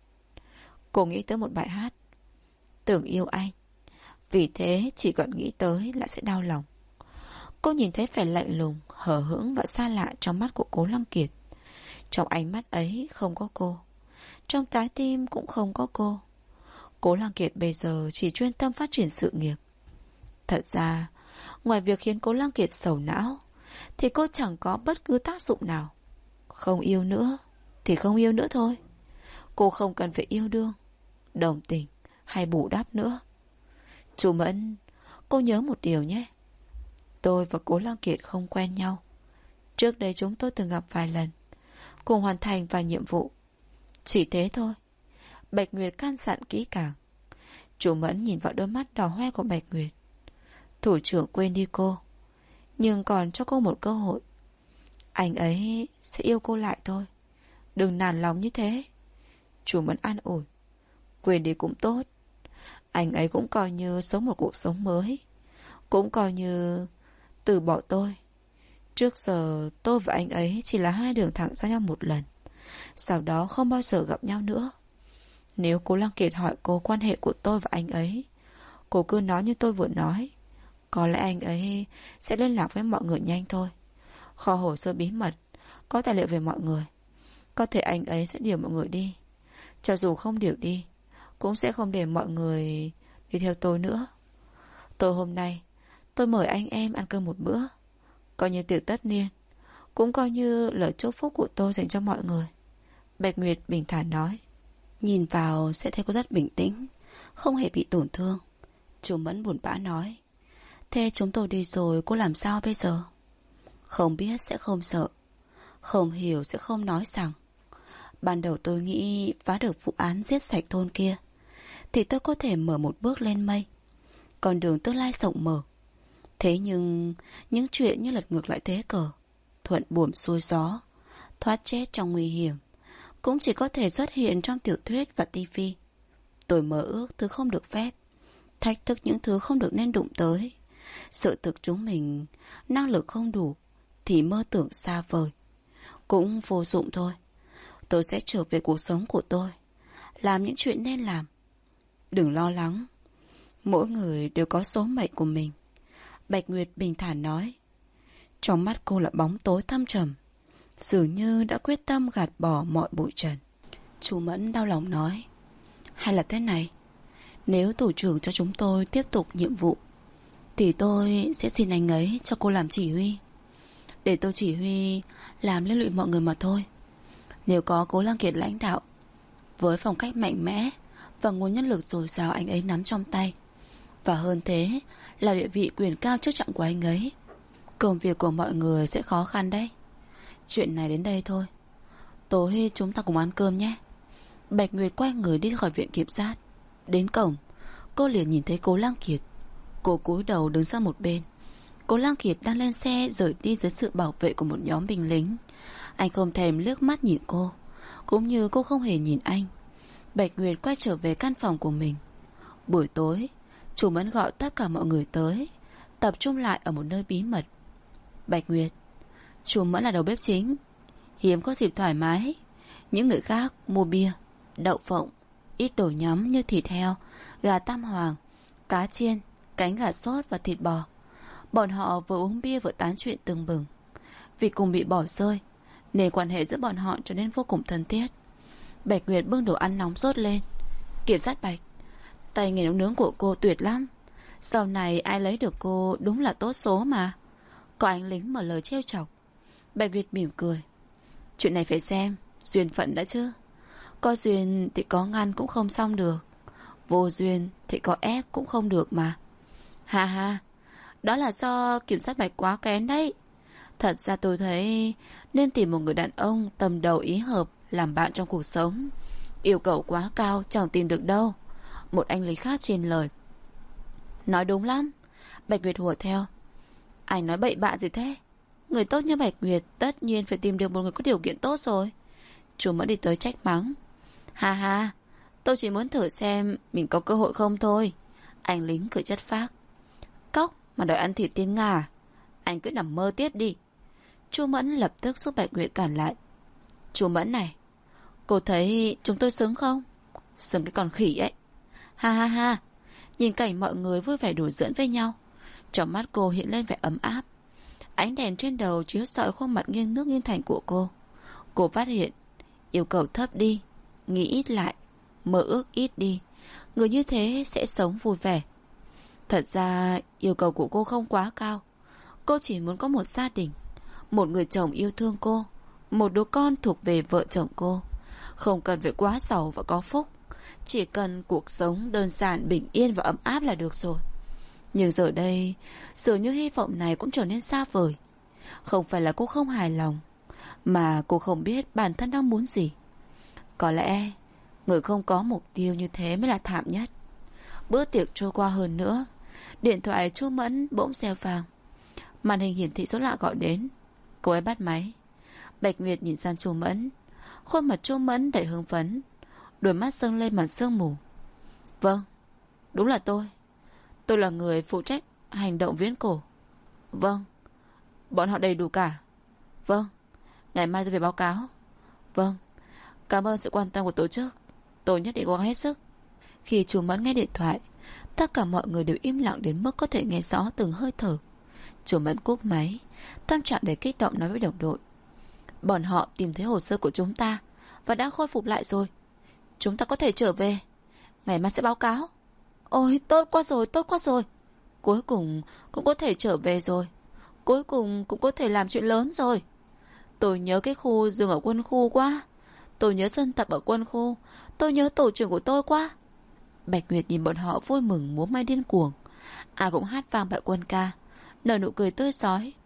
Cô nghĩ tới một bài hát. Tưởng yêu anh, vì thế chỉ cần nghĩ tới là sẽ đau lòng. Cô nhìn thấy vẻ lạnh lùng, hờ hững và xa lạ trong mắt của Cố Lăng Kiệt. Trong ánh mắt ấy không có cô, trong trái tim cũng không có cô. Cố Lăng Kiệt bây giờ chỉ chuyên tâm phát triển sự nghiệp. Thật ra, ngoài việc khiến Cố Lăng Kiệt sầu não, thì cô chẳng có bất cứ tác dụng nào. Không yêu nữa thì không yêu nữa thôi. Cô không cần phải yêu đương, đồng tình hay bù đắp nữa. Chú Mẫn, cô nhớ một điều nhé. Tôi và Cố Lăng Kiệt không quen nhau. Trước đây chúng tôi từng gặp vài lần, cùng hoàn thành vài nhiệm vụ. Chỉ thế thôi. Bạch Nguyệt căn dặn kỹ càng. Chú Mẫn nhìn vào đôi mắt đỏ hoe của Bạch Nguyệt. Thủ trưởng quên đi cô, nhưng còn cho cô một cơ hội. Anh ấy sẽ yêu cô lại thôi. Đừng nản lòng như thế. Chú Mẫn an ủi. Quên đi cũng tốt. Anh ấy cũng coi như sống một cuộc sống mới, cũng coi như từ bỏ tôi. Trước giờ tôi và anh ấy chỉ là hai đường thẳng xa nhau một lần, sau đó không bao giờ gặp nhau nữa. Nếu Cố Lăng Kiệt hỏi cô quan hệ của tôi và anh ấy, cô cứ nói như tôi vừa nói. Có lẽ anh ấy sẽ liên lạc với mọi người nhanh thôi. Kho hồ sơ bí mật có tài liệu về mọi người. Có thể anh ấy sẽ điều mọi người đi. Cho dù không điều đi, cũng sẽ không để mọi người đi theo tôi nữa. Tôi hôm nay tôi mời anh em ăn cơm một bữa, coi như tiệc tất niên, cũng coi như lời chúc phúc của tôi dành cho mọi người. Bạch Nguyệt bình thản nói. Nhìn vào sẽ thấy cô rất bình tĩnh, không hề bị tổn thương. Chú Mẫn buồn bã nói. Thế chúng tôi đi rồi cô làm sao bây giờ? Không biết sẽ không sợ, không hiểu sẽ không nói rằng. Ban đầu tôi nghĩ phá được vụ án giết sạch thôn kia thì tôi có thể mở một bước lên mây, con đường tương lai rộng mở. Thế nhưng những chuyện như lật ngược lại thế cờ, thuận buồm xuôi gió, thoát chết trong nguy hiểm cũng chỉ có thể xuất hiện trong tiểu thuyết và tivi. Tôi mơ ước thứ không được phép, thách thức những thứ không được nên đụng tới. Sự thực chúng mình năng lực không đủ thì mơ tưởng xa vời cũng vô dụng thôi. Tôi sẽ trở về cuộc sống của tôi, làm những chuyện nên làm. Đừng lo lắng, mỗi người đều có số mệnh của mình. Bạch Nguyệt bình thản nói. Trong mắt cô là bóng tối thâm trầm, dường như đã quyết tâm gạt bỏ mọi bụi trần. Chú Mẫn đau lòng nói. Hay là thế này, nếu tổ trưởng cho chúng tôi tiếp tục nhiệm vụ thì tôi sẽ xin anh ấy cho cô làm chỉ huy, để tôi chỉ huy làm liên lụy mọi người mà thôi. Nếu có Cố Lăng Kiệt lãnh đạo, với phong cách mạnh mẽ và nguồn nhân lực dồi dào anh ấy nắm trong tay, và hơn thế là địa vị quyền cao chức trọng của anh ấy, công việc của mọi người sẽ khó khăn đấy. Chuyện này đến đây thôi, tối chúng ta cùng ăn cơm nhé. Bạch Nguyệt quay người đi khỏi viện kiểm sát. Đến cổng, cô liền nhìn thấy Cố Lăng Kiệt. Cô cúi đầu đứng sang một bên. Cố Lăng Kiệt đang lên xe rời đi dưới sự bảo vệ của một nhóm binh lính. Anh không thèm liếc mắt nhìn cô, cũng như cô không hề nhìn anh. Bạch Nguyệt quay trở về căn phòng của mình. Buổi tối, chủ Mẫn gọi tất cả mọi người tới, tập trung lại ở một nơi bí mật. Bạch Nguyệt, chủ Mẫn là đầu bếp chính, hiếm có dịp thoải mái. Những người khác mua bia, đậu phộng, ít đồ nhắm như thịt heo, gà tam hoàng, cá chiên, cánh gà sốt và thịt bò. Bọn họ vừa uống bia vừa tán chuyện tưng bừng. Vì cùng bị bỏ rơi nên quan hệ giữa bọn họ trở nên vô cùng thân thiết. Bạch Nguyệt bưng đồ ăn nóng sốt lên. Kiểm sát Bạch, tay nghề nấu nướng của cô tuyệt lắm. Sau này ai lấy được cô đúng là tốt số mà. Có anh lính mở lời trêu chọc. Bạch Nguyệt mỉm cười. Chuyện này phải xem duyên phận đã chứ. Có duyên thì có ngăn cũng không xong được, vô duyên thì có ép cũng không được mà. Ha ha, đó là do kiểm sát Bạch quá kén đấy. Thật ra tôi thấy nên tìm một người đàn ông tầm đầu ý hợp làm bạn trong cuộc sống. Yêu cầu quá cao chẳng tìm được đâu. Một anh lính khác trên lời. Nói đúng lắm. Bạch Nguyệt hùa theo. Anh nói bậy bạ gì thế? Người tốt như Bạch Nguyệt tất nhiên phải tìm được một người có điều kiện tốt rồi. Chú Mẫn đi tới trách mắng. Ha ha, tôi chỉ muốn thử xem mình có cơ hội không thôi. Anh lính cười chất phác. Cóc mà đòi ăn thịt tiên Nga à? Anh cứ nằm mơ tiếp đi. Chú Mẫn lập tức giúp Bạch Nguyệt cản lại. Chú Mẫn này, cô thấy chúng tôi xứng không? Xứng cái con khỉ ấy. Ha ha ha. Nhìn cảnh mọi người vui vẻ đùa giỡn với nhau, trong mắt cô hiện lên vẻ ấm áp. Ánh đèn trên đầu chiếu soi khuôn mặt nghiêng nước nghiêng thành của cô. Cô phát hiện yêu cầu thấp đi, nghĩ ít lại, mơ ước ít đi. Người như thế sẽ sống vui vẻ. Thật ra yêu cầu của cô không quá cao. Cô chỉ muốn có một gia đình, một người chồng yêu thương cô, một đứa con thuộc về vợ chồng cô. Không cần phải quá giàu và có phúc, chỉ cần cuộc sống đơn giản, bình yên và ấm áp là được rồi. Nhưng giờ đây, dường như hy vọng này cũng trở nên xa vời. Không phải là cô không hài lòng, mà cô không biết bản thân đang muốn gì. Có lẽ người không có mục tiêu như thế mới là thảm nhất. Bữa tiệc trôi qua hơn nữa, điện thoại Chu Mẫn bỗng reo vang. Màn hình hiển thị số lạ gọi đến. Cô ấy bắt máy. Bạch Nguyệt nhìn sang Chu Mẫn. Khuôn mặt Chu Mẫn đầy hưng phấn, đôi mắt dâng lên màn sương mù. Vâng, đúng là tôi. Tôi là người phụ trách hành động viễn cổ. Vâng. Bọn họ đầy đủ cả. Vâng. Ngày mai tôi về báo cáo. Vâng. Cảm ơn sự quan tâm của tổ chức. Tôi nhất định cố gắng hết sức. Khi Chu Mẫn nghe điện thoại, tất cả mọi người đều im lặng đến mức có thể nghe rõ từng hơi thở. Chu Mẫn cúp máy, tâm trạng đầy kích động nói với đồng đội. Bọn họ tìm thấy hồ sơ của chúng ta và đã khôi phục lại rồi. Chúng ta có thể trở về. Ngày mai sẽ báo cáo. Ôi tốt quá rồi, tốt quá rồi. Cuối cùng cũng có thể trở về rồi. Cuối cùng cũng có thể làm chuyện lớn rồi. Tôi nhớ cái khu rừng ở quân khu quá. Tôi nhớ sân tập ở quân khu. Tôi nhớ tổ trưởng của tôi quá. Bạch Nguyệt nhìn bọn họ vui mừng múa may điên cuồng. Ai cũng hát vang bài quân ca, nở nụ cười tươi rói.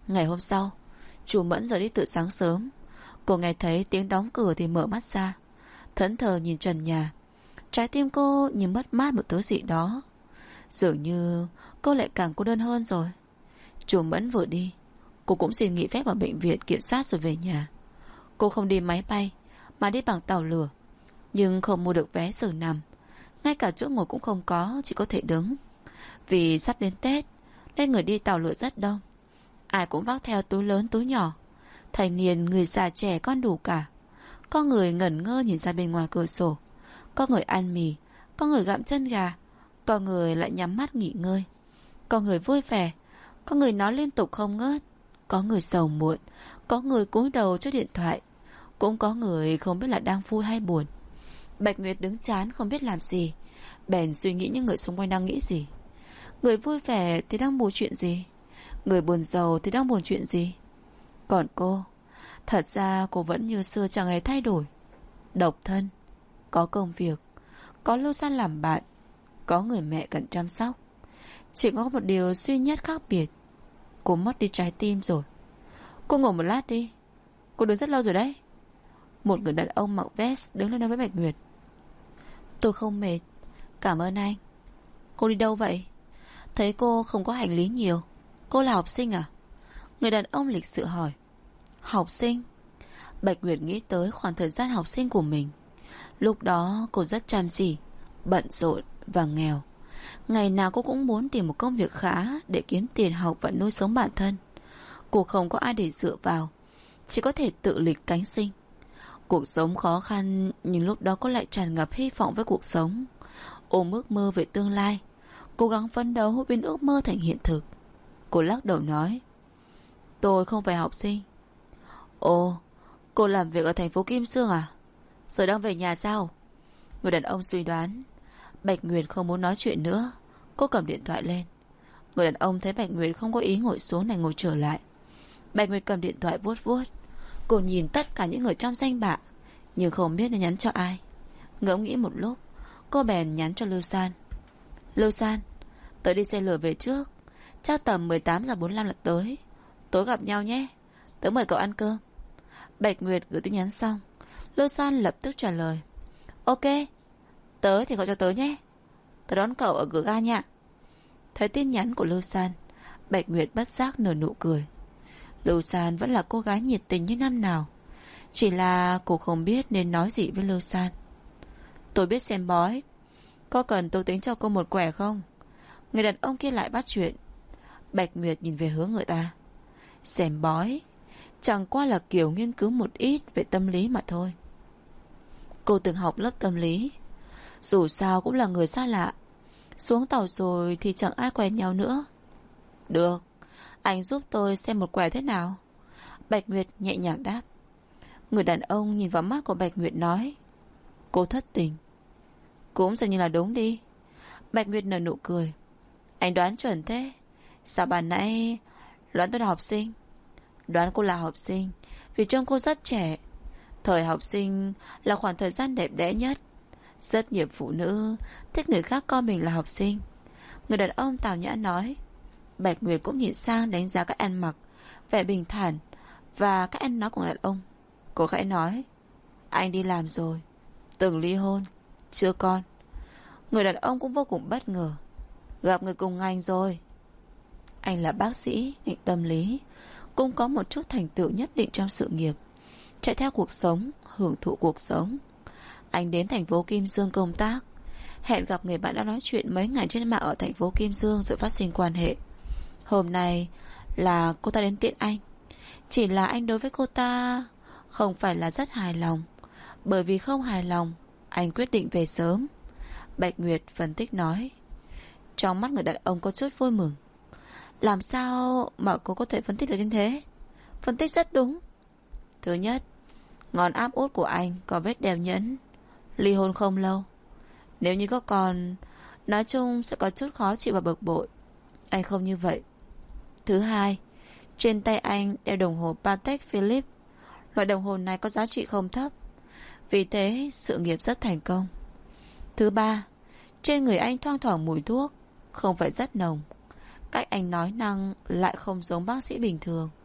Ngày hôm sau, chú Mẫn rời đi từ sáng sớm. Cô nghe thấy tiếng đóng cửa thì mở mắt ra, thẫn thờ nhìn trần nhà. Trái tim cô như mất mát một thứ gì đó. Dường như cô lại càng cô đơn hơn rồi. Chú Mẫn vừa đi, cô cũng xin nghỉ phép ở bệnh viện kiểm sát rồi về nhà. Cô không đi máy bay mà đi bằng tàu lửa, nhưng không mua được vé giường nằm. Ngay cả chỗ ngồi cũng không có, chỉ có thể đứng. Vì sắp đến Tết nên người đi tàu lửa rất đông. Ai cũng vác theo túi lớn túi nhỏ. Thanh niên, người già trẻ con đủ cả. Có người ngẩn ngơ nhìn ra bên ngoài cửa sổ, có người ăn mì, có người gặm chân gà, có người lại nhắm mắt nghỉ ngơi. Có người vui vẻ, có người nói liên tục không ngớt, có người sầu muộn, có người cúi đầu trước điện thoại, cũng có người không biết là đang vui hay buồn. Bạch Nguyệt đứng chán không biết làm gì, bèn suy nghĩ những người xung quanh đang nghĩ gì. Người vui vẻ thì đang buồn chuyện gì, người buồn rầu thì đang buồn chuyện gì. Còn cô, thật ra cô vẫn như xưa chẳng hề thay đổi. Độc thân, có công việc, có Lưu San làm bạn, có người mẹ cần chăm sóc. Chỉ có một điều duy nhất khác biệt, cô mất đi trái tim rồi. Cô ngồi một lát đi, cô đứng rất lâu rồi đấy. Một người đàn ông mặc vest đứng lên nói với Bạch Nguyệt. Tôi không mệt, cảm ơn anh. Cô đi đâu vậy? Thấy cô không có hành lý nhiều. Cô là học sinh à? Người đàn ông lịch sự hỏi. Học sinh? Bạch Nguyệt nghĩ tới khoảng thời gian học sinh của mình. Lúc đó cô rất chăm chỉ, bận rộn và nghèo. Ngày nào cô cũng muốn tìm một công việc khá để kiếm tiền học và nuôi sống bản thân. Cô không có ai để dựa vào, chỉ có thể tự lực cánh sinh. Cuộc sống khó khăn, nhưng lúc đó cô lại tràn ngập hy vọng với cuộc sống. Ôm ước mơ về tương lai, cố gắng phấn đấu biến ước mơ thành hiện thực. Cô lắc đầu nói. Tôi không phải học sinh. Ồ, cô làm việc ở thành phố Kim Sương à? Giờ đang về nhà sao? Người đàn ông suy đoán. Bạch Nguyệt không muốn nói chuyện nữa. Cô cầm điện thoại lên. Người đàn ông thấy Bạch Nguyệt không có ý ngồi xuống này ngồi trở lại. Bạch Nguyệt cầm điện thoại vuốt vuốt. Cô nhìn tất cả những người trong danh bạ, nhưng không biết nên nhắn cho ai. Ngẫm nghĩ một lúc, cô bèn nhắn cho Lưu San. Lưu San, tớ đi xe lửa về trước, chắc tầm 18:45 là tới. Tối gặp nhau nhé, tớ mời cậu ăn cơm. Bạch Nguyệt gửi tin nhắn xong, Lưu San lập tức trả lời. Ok, tớ thì gọi cho tớ nhé, tớ đón cậu ở cửa ga nha. Thấy tin nhắn của Lưu San, Bạch Nguyệt bất giác nở nụ cười. Lưu San vẫn là cô gái nhiệt tình như năm nào, chỉ là cô không biết nên nói gì với Lưu San. Tôi biết xem bói, có cần tôi tính cho cô một quẻ không? Người đàn ông kia lại bắt chuyện. Bạch Nguyệt nhìn về hướng người ta. Xem bói chẳng qua là kiểu nghiên cứu một ít về tâm lý mà thôi. Cô từng học lớp tâm lý. Dù sao cũng là người xa lạ, xuống tàu rồi thì chẳng ai quen nhau nữa. Được, anh giúp tôi xem một quẻ thế nào? Bạch Nguyệt nhẹ nhàng đáp. Người đàn ông nhìn vào mắt của Bạch Nguyệt nói. Cô thất tình. Cũng xem như là đúng đi. Bạch Nguyệt nở nụ cười. Anh đoán chuẩn thế. Sao bà nãy đoán tôi là học sinh? Đoán cô là học sinh vì trông cô rất trẻ. Thời học sinh là khoảng thời gian đẹp đẽ nhất. Rất nhiều phụ nữ thích người khác coi mình là học sinh. Người đàn ông tào nhã nói. Bạch Nguyệt cũng nhìn sang đánh giá cách ăn mặc, vẻ bình thản và cách ăn nói của người đàn ông. Cô khẽ nói. Anh đi làm rồi, từng ly hôn, chưa con. Người đàn ông cũng vô cùng bất ngờ. Gặp người cùng ngành rồi. Anh là bác sĩ ngành tâm lý, cũng có một chút thành tựu nhất định trong sự nghiệp, chạy theo cuộc sống, hưởng thụ cuộc sống. Anh đến thành phố Kim Dương công tác, hẹn gặp người bạn đã nói chuyện mấy ngày trên mạng ở thành phố Kim Dương rồi phát sinh quan hệ. Hôm nay là cô ta đến tiện anh. Chỉ là anh đối với cô ta không phải là rất hài lòng. Bởi vì không hài lòng, anh quyết định về sớm. Bạch Nguyệt phân tích nói. Trong mắt người đàn ông có chút vui mừng. Làm sao mà cô có thể phân tích được như thế? Phân tích rất đúng. Thứ nhất, ngón áp út của anh có vết đeo nhẫn, ly hôn không lâu. Nếu như có con, nói chung sẽ có chút khó chịu và bực bội. Anh không như vậy. Thứ hai, trên tay anh đeo đồng hồ Patek Philippe. Loại đồng hồ này có giá trị không thấp, vì thế sự nghiệp rất thành công. Thứ ba, trên người anh thoang thoảng mùi thuốc, không phải rất nồng. Cách anh nói năng lại không giống bác sĩ bình thường.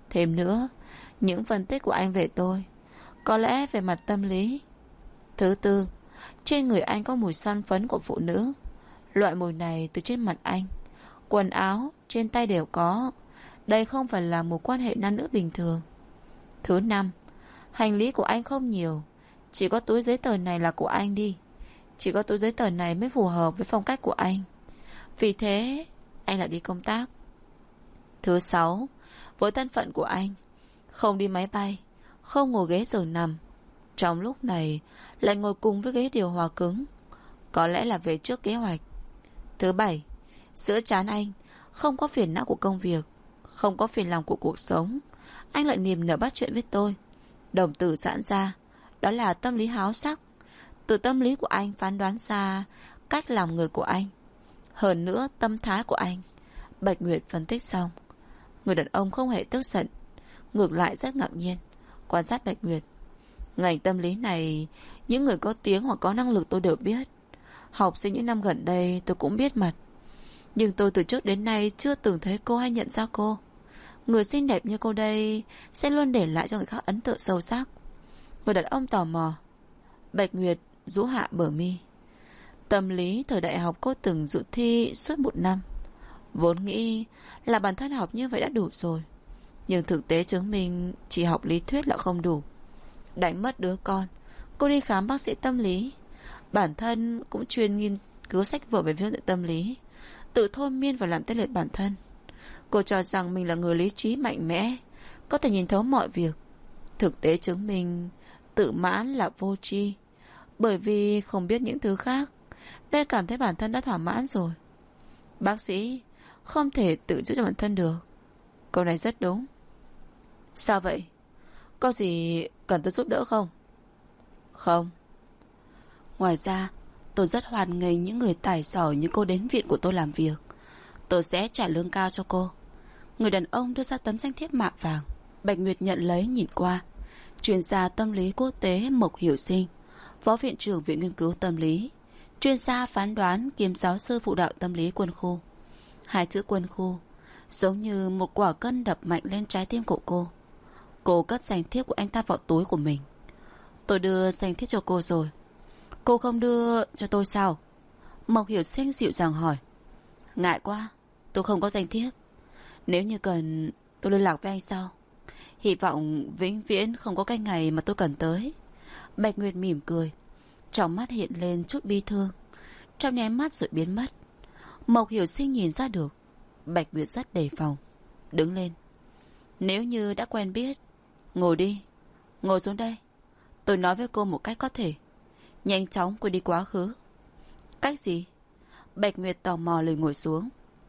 Thêm nữa, những phân tích của anh về tôi có lẽ về mặt tâm lý. Thứ tư, trên người anh có mùi son phấn của phụ nữ. Loại mùi này từ trên mặt anh, quần áo, trên tay đều có. Đây không phải là một quan hệ nam nữ bình thường. Thứ năm, hành lý của anh không nhiều. Chỉ có túi giấy tờ này là của anh đi. Chỉ có túi giấy tờ này mới phù hợp với phong cách của anh. Vì thế anh lại đi công tác. Thứ sáu, với thân phận của anh, không đi máy bay, không ngồi ghế giường nằm, trong lúc này lại ngồi cùng với ghế điều hòa cứng. Có lẽ là về trước kế hoạch. Thứ bảy, giữa trán anh không có phiền não của công việc, không có phiền lòng của cuộc sống. Anh lại niềm nở bắt chuyện với tôi. Đồng tử giãn ra. Đó là tâm lý háo sắc. Từ tâm lý của anh phán đoán ra cách làm người của anh. Hơn nữa tâm thái của anh. Bạch Nguyệt phân tích xong, người đàn ông không hề tức giận, ngược lại rất ngạc nhiên. Quan sát Bạch Nguyệt. Ngành tâm lý này, những người có tiếng hoặc có năng lực tôi đều biết. Học sinh những năm gần đây tôi cũng biết mặt. Nhưng tôi từ trước đến nay chưa từng thấy cô hay nhận ra cô. Người xinh đẹp như cô đây sẽ luôn để lại cho người khác ấn tượng sâu sắc. Người đàn ông tò mò. Bạch Nguyệt rũ hạ bờ mi. Tâm lý thời đại học cô từng dự thi suốt 1 năm. Vốn nghĩ là bản thân học như vậy đã đủ rồi. Nhưng thực tế chứng minh chỉ học lý thuyết là không đủ. Đánh mất đứa con, cô đi khám bác sĩ tâm lý. Bản thân cũng chuyên nghiên cứu sách vở về phương diện tâm lý, tự thôi miên và làm tê liệt bản thân. Cô cho rằng mình là người lý trí mạnh mẽ, có thể nhìn thấu mọi việc. Thực tế chứng minh tự mãn là vô tri. Bởi vì không biết những thứ khác nên cảm thấy bản thân đã thỏa mãn rồi. Bác sĩ không thể tự chữa cho bản thân được. Câu này rất đúng. Sao vậy? Có gì cần tôi giúp đỡ không? Không. Ngoài ra, tôi rất hoan nghênh những người tài giỏi như cô đến viện của tôi làm việc. Tôi sẽ trả lương cao cho cô. Người đàn ông đưa ra tấm danh thiếp mạ vàng. Bạch Nguyệt nhận lấy nhìn qua. Chuyên gia tâm lý quốc tế Mộc Hiểu Sinh, phó viện trưởng viện nghiên cứu tâm lý, chuyên gia phán đoán kiêm giáo sư phụ đạo tâm lý quân khu. 2 chữ quân khu giống như một quả cân đập mạnh lên trái tim của cô. Cô cất danh thiếp của anh ta vào túi của mình. Tôi đưa danh thiếp cho cô rồi. Cô không đưa cho tôi sao? Mộc Hiểu Sinh dịu dàng hỏi. Ngại quá, tôi không có danh thiếp. Nếu như cần, tôi liên lạc với anh sau. Hy vọng vĩnh viễn không có cái ngày mà tôi cần tới. Bạch Nguyệt mỉm cười, trong mắt hiện lên chút bi thương, trong nháy mắt rồi biến mất. Mộc Hiểu Sinh nhìn ra được Bạch Nguyệt rất đề phòng, đứng lên. Nếu như đã quen biết, ngồi đi. Ngồi xuống đây. Tôi nói với cô một cách có thể. Nhanh chóng quên đi quá khứ. Cách gì? Bạch Nguyệt tò mò liền ngồi xuống.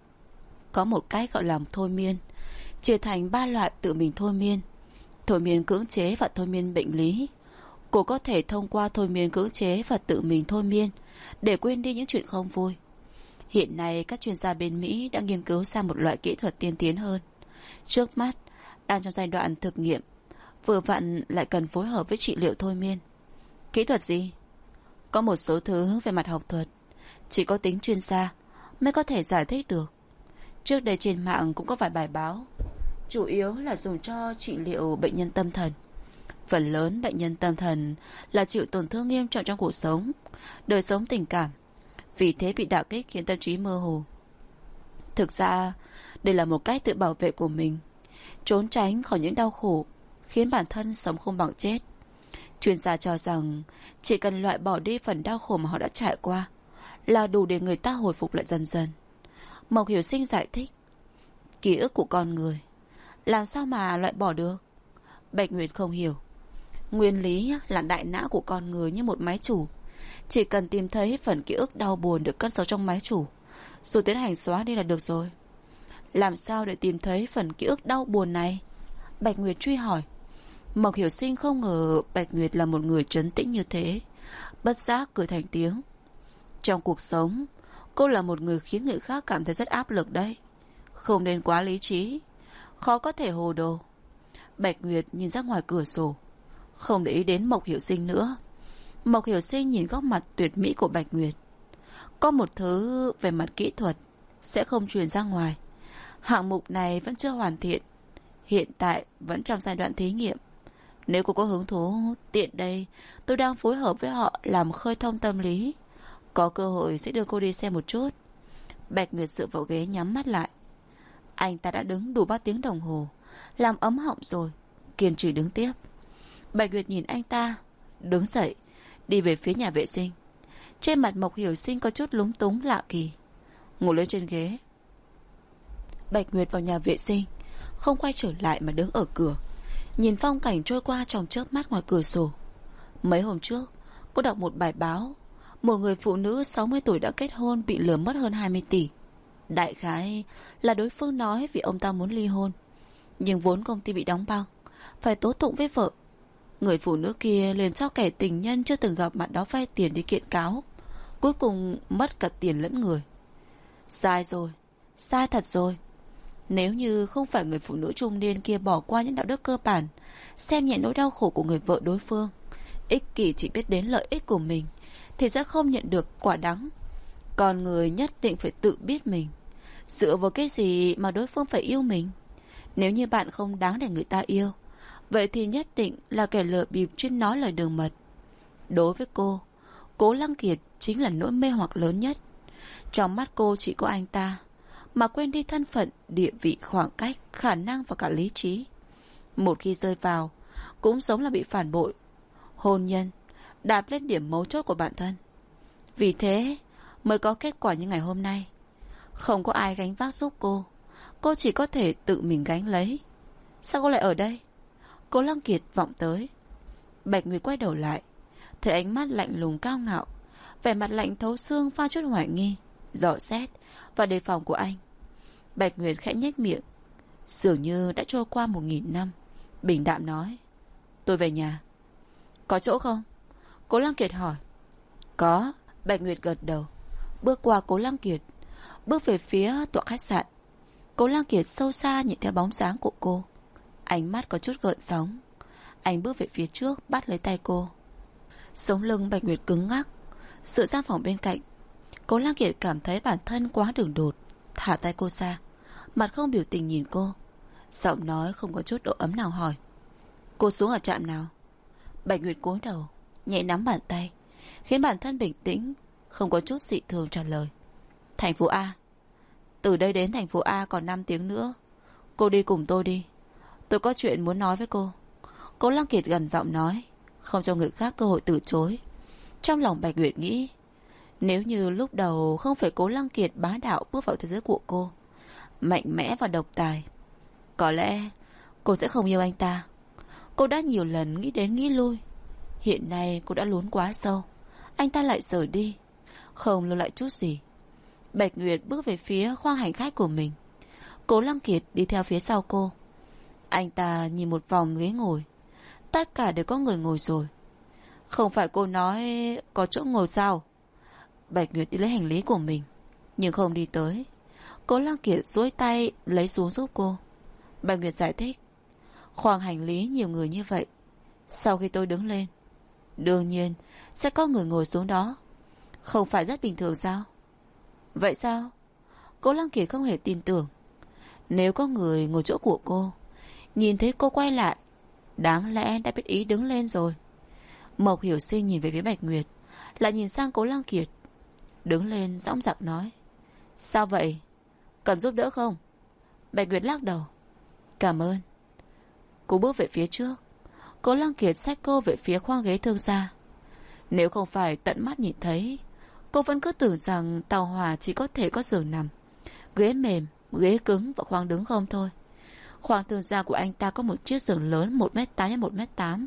Có một cách gọi là thôi miên, chia thành 3 loại tự mình thôi miên. Thôi miên cưỡng chế và thôi miên bệnh lý. Cô có thể thông qua thôi miên cưỡng chế và tự mình thôi miên để quên đi những chuyện không vui. Hiện nay các chuyên gia bên Mỹ đã nghiên cứu ra một loại kỹ thuật tiên tiến hơn. Trước mắt đang trong giai đoạn thực nghiệm, vừa vặn lại cần phối hợp với trị liệu thôi miên. Kỹ thuật gì? Có một số thứ về mặt học thuật chỉ có tính chuyên gia mới có thể giải thích được. Trước đây trên mạng cũng có vài bài báo, chủ yếu là dùng cho trị liệu bệnh nhân tâm thần. Phần lớn bệnh nhân tâm thần là chịu tổn thương nghiêm trọng trong cuộc sống, đời sống tình cảm, vì thế bị đả kích khiến tâm trí mơ hồ. Thực ra đây là một cách tự bảo vệ của mình, trốn tránh khỏi những đau khổ, khiến bản thân sống không bằng chết. Chuyên gia cho rằng chỉ cần loại bỏ đi phần đau khổ mà họ đã trải qua là đủ để người ta hồi phục lại dần dần. Mộc Hiểu Sinh giải thích. Ký ức của con người làm sao mà loại bỏ được? Bạch Nguyệt không hiểu. Nguyên lý là đại não của con người như một máy chủ. Chỉ cần tìm thấy phần ký ức đau buồn được cất giấu trong máy chủ, rồi tiến hành xóa đi là được rồi. Làm sao để tìm thấy phần ký ức đau buồn này? Bạch Nguyệt truy hỏi. Mộc Hiểu Sinh không ngờ Bạch Nguyệt là một người trấn tĩnh như thế, bất giác cười thành tiếng. Trong cuộc sống, cô là một người khiến người khác cảm thấy rất áp lực đấy. Không nên quá lý trí, khó có thể hồ đồ. Bạch Nguyệt nhìn ra ngoài cửa sổ, không để ý đến Mộc Hiểu Sinh nữa. Mộc Hiểu Sinh nhìn góc mặt tuyệt mỹ của Bạch Nguyệt. Có một thứ về mặt kỹ thuật sẽ không truyền ra ngoài. Hạng mục này vẫn chưa hoàn thiện. Hiện tại vẫn trong giai đoạn thí nghiệm. Nếu cô có hứng thú, tiện đây tôi đang phối hợp với họ làm khơi thông tâm lý. Có cơ hội sẽ đưa cô đi xem một chút. Bạch Nguyệt dựa vào ghế nhắm mắt lại. Anh ta đã đứng đủ 3 tiếng đồng hồ, làm ấm họng rồi, kiên trì đứng tiếp. Bạch Nguyệt nhìn anh ta, đứng dậy, đi về phía nhà vệ sinh. Trên mặt Mộc Hiểu Sinh có chút lúng túng lạ kỳ, ngồi lên trên ghế. Bạch Nguyệt vào nhà vệ sinh, không quay trở lại mà đứng ở cửa, nhìn phong cảnh trôi qua trong chớp mắt ngoài cửa sổ. Mấy hôm trước, cô đọc một bài báo, một người phụ nữ 60 tuổi đã kết hôn bị lừa mất hơn 20 tỷ. Đại khái là đối phương nói vì ông ta muốn ly hôn, nhưng vốn công ty bị đóng băng, phải tố tụng với vợ. Người phụ nữ kia liền cho kẻ tình nhân chưa từng gặp mặt đó vay tiền đi kiện cáo. Cuối cùng mất cả tiền lẫn người. Sai rồi, sai thật rồi. Nếu như không phải người phụ nữ trung niên kia bỏ qua những đạo đức cơ bản, xem nhẹ nỗi đau khổ của người vợ đối phương, ích kỷ chỉ biết đến lợi ích của mình, thì sẽ không nhận được quả đắng. Con người nhất định phải tự biết mình. Dựa vào cái gì mà đối phương phải yêu mình? Nếu như bạn không đáng để người ta yêu, vậy thì nhất định là kẻ lừa bịp chuyên nói lời đường mật. Đối với cô, Cố Lăng Kiệt chính là nỗi mê hoặc lớn nhất. Trong mắt cô chỉ có anh ta, mà quên đi thân phận, địa vị, khoảng cách, khả năng và cả lý trí. Một khi rơi vào, cũng giống là bị phản bội. Hôn nhân đạp lên điểm mấu chốt của bản thân. Vì thế mới có kết quả như ngày hôm nay. Không có ai gánh vác giúp cô chỉ có thể tự mình gánh lấy. Sao cô lại ở đây? Cố Lăng Kiệt vọng tới. Bạch Nguyệt quay đầu lại, thấy ánh mắt lạnh lùng cao ngạo, vẻ mặt lạnh thấu xương pha chút hoài nghi, dò xét và đề phòng của anh. Bạch Nguyệt khẽ nhếch miệng, dường như đã trôi qua 1000 năm, bình đạm nói: tôi về nhà. Có chỗ không? Cố Lăng Kiệt hỏi. Có. Bạch Nguyệt gật đầu, bước qua Cố Lăng Kiệt, bước về phía tòa khách sạn. Cố Lăng Kiệt sâu xa nhìn theo bóng dáng của cô, ánh mắt có chút gợn sóng. Anh bước về phía trước, bắt lấy tay cô. Sống lưng Bạch Nguyệt cứng ngắc. Dựa sang phòng bên cạnh, Cố Lăng Kiệt cảm thấy bản thân quá đường đột, thả tay cô ra, mặt không biểu tình nhìn cô, giọng nói không có chút độ ấm nào hỏi: cô xuống ở trạm nào? Bạch Nguyệt cúi đầu, nhẹ nắm bàn tay, khiến bản thân bình tĩnh, không có chút dị thường trả lời: thành phố A. Từ đây đến thành phố A còn 5 tiếng nữa. Cô đi cùng tôi đi, tôi có chuyện muốn nói với cô. Cố Lăng Kiệt gần giọng nói, không cho người khác cơ hội từ chối. Trong lòng Bạch Nguyệt nghĩ, nếu như lúc đầu không phải Cố Lăng Kiệt bá đạo bước vào thế giới của cô, mạnh mẽ và độc tài, có lẽ cô sẽ không yêu anh ta. Cô đã nhiều lần nghĩ đến nghĩ lui. Hiện nay cô đã lún quá sâu, anh ta lại rời đi, không lưu lại chút gì. Bạch Nguyệt bước về phía khoang hành khách của mình. Cố Lăng Kiệt đi theo phía sau cô. Anh ta nhìn một vòng ghế ngồi, tất cả đều có người ngồi rồi. Không phải cô nói có chỗ ngồi sao? Bạch Nguyệt đi lấy hành lý của mình, nhưng không đi tới. Cố Lăng Kiệt duỗi tay lấy xuống giúp cô. Bạch Nguyệt giải thích, khoang hành lý nhiều người như vậy, sau khi tôi đứng lên, đương nhiên sẽ có người ngồi xuống đó. Không phải rất bình thường sao? Vậy sao? Cố Lăng Kiệt không hề tin tưởng. Nếu có người ngồi chỗ của cô, nhìn thấy cô quay lại, đáng lẽ đã biết ý đứng lên rồi. Mộc Hiểu Sinh nhìn về phía Bạch Nguyệt, lại nhìn sang Cố Lăng Kiệt, đứng lên dõng dạc nói: sao vậy? Cần giúp đỡ không? Bạch Nguyệt lắc đầu: cảm ơn. Cô bước về phía trước. Cố Lăng Kiệt xách cô về phía khoang ghế thương gia. Nếu không phải tận mắt nhìn thấy, cô vẫn cứ tưởng rằng tàu hỏa chỉ có thể có giường nằm, ghế mềm, ghế cứng và khoang đứng không thôi. Khoang thương gia của anh ta có một chiếc giường lớn 1m8 x 1m8,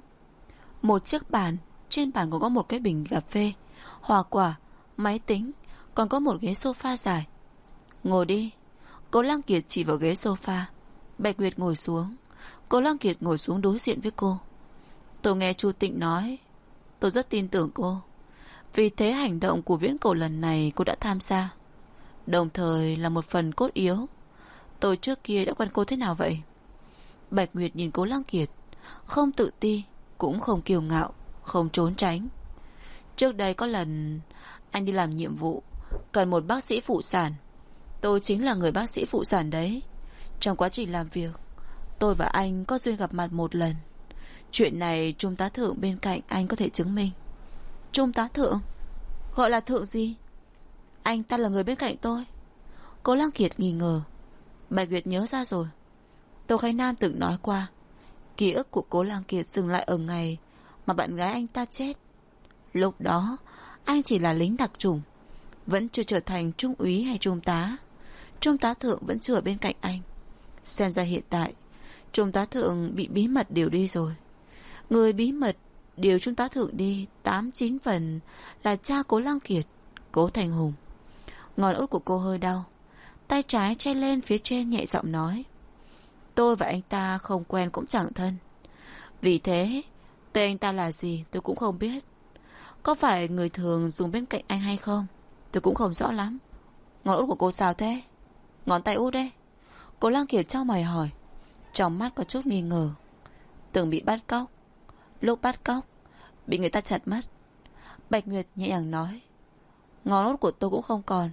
một chiếc bàn, trên bàn còn có một cái bình cà phê, hoa quả, máy tính, còn có một ghế sofa dài. Ngồi đi. Cố Lăng Kiệt chỉ vào ghế sofa. Bạch Nguyệt ngồi xuống. Cố Lăng Kiệt ngồi xuống đối diện với cô. Tôi nghe Chu Tịnh nói, tôi rất tin tưởng cô. Vì thế hành động của Viễn Cổ lần này cô đã tham gia, đồng thời là một phần cốt yếu. Tôi trước kia đã quen cô thế nào vậy? Bạch Nguyệt nhìn Cố Lăng Kiệt, không tự ti, cũng không kiêu ngạo, không trốn tránh. Trước đây có lần anh đi làm nhiệm vụ, cần một bác sĩ phụ sản. Tôi chính là người bác sĩ phụ sản đấy. Trong quá trình làm việc, Tôi và anh có duyên gặp mặt một lần. Chuyện này Trung tá Thượng bên cạnh anh có thể chứng minh. Trung tá Thượng? Gọi là Thượng gì? Anh ta là người bên cạnh tôi. Cố Lăng Kiệt nghi ngờ. Bạch Nguyệt nhớ ra rồi. Tô Khánh Nam từng nói qua, ký ức của Cố Lăng Kiệt dừng lại ở ngày mà bạn gái anh ta chết. Lúc đó anh chỉ là lính đặc chủng, vẫn chưa trở thành trung úy hay trung tá. Trung tá Thượng vẫn chưa ở bên cạnh anh. Xem ra hiện tại Trung tá Thượng bị bí mật điều đi rồi. Người bí mật điều Trung tá Thượng đi 8-9 phần là cha Cố Lăng Kiệt, Cố Thành Hùng. Ngón út của cô hơi đau, tay trái che lên phía trên nhẹ giọng nói: tôi và anh ta không quen cũng chẳng thân. Vì thế tên anh ta là gì tôi cũng không biết. Có phải người thường dùng bên cạnh anh hay không tôi cũng không rõ lắm. Ngón út của cô sao thế? Ngón tay út đấy. Cố Lăng Kiệt chau mày hỏi, trong mắt có chút nghi ngờ. Từng bị bắt cóc. Lúc bắt cóc bị người ta chặt mất. Bạch Nguyệt nhẹ nhàng nói. Ngón út của tôi cũng không còn.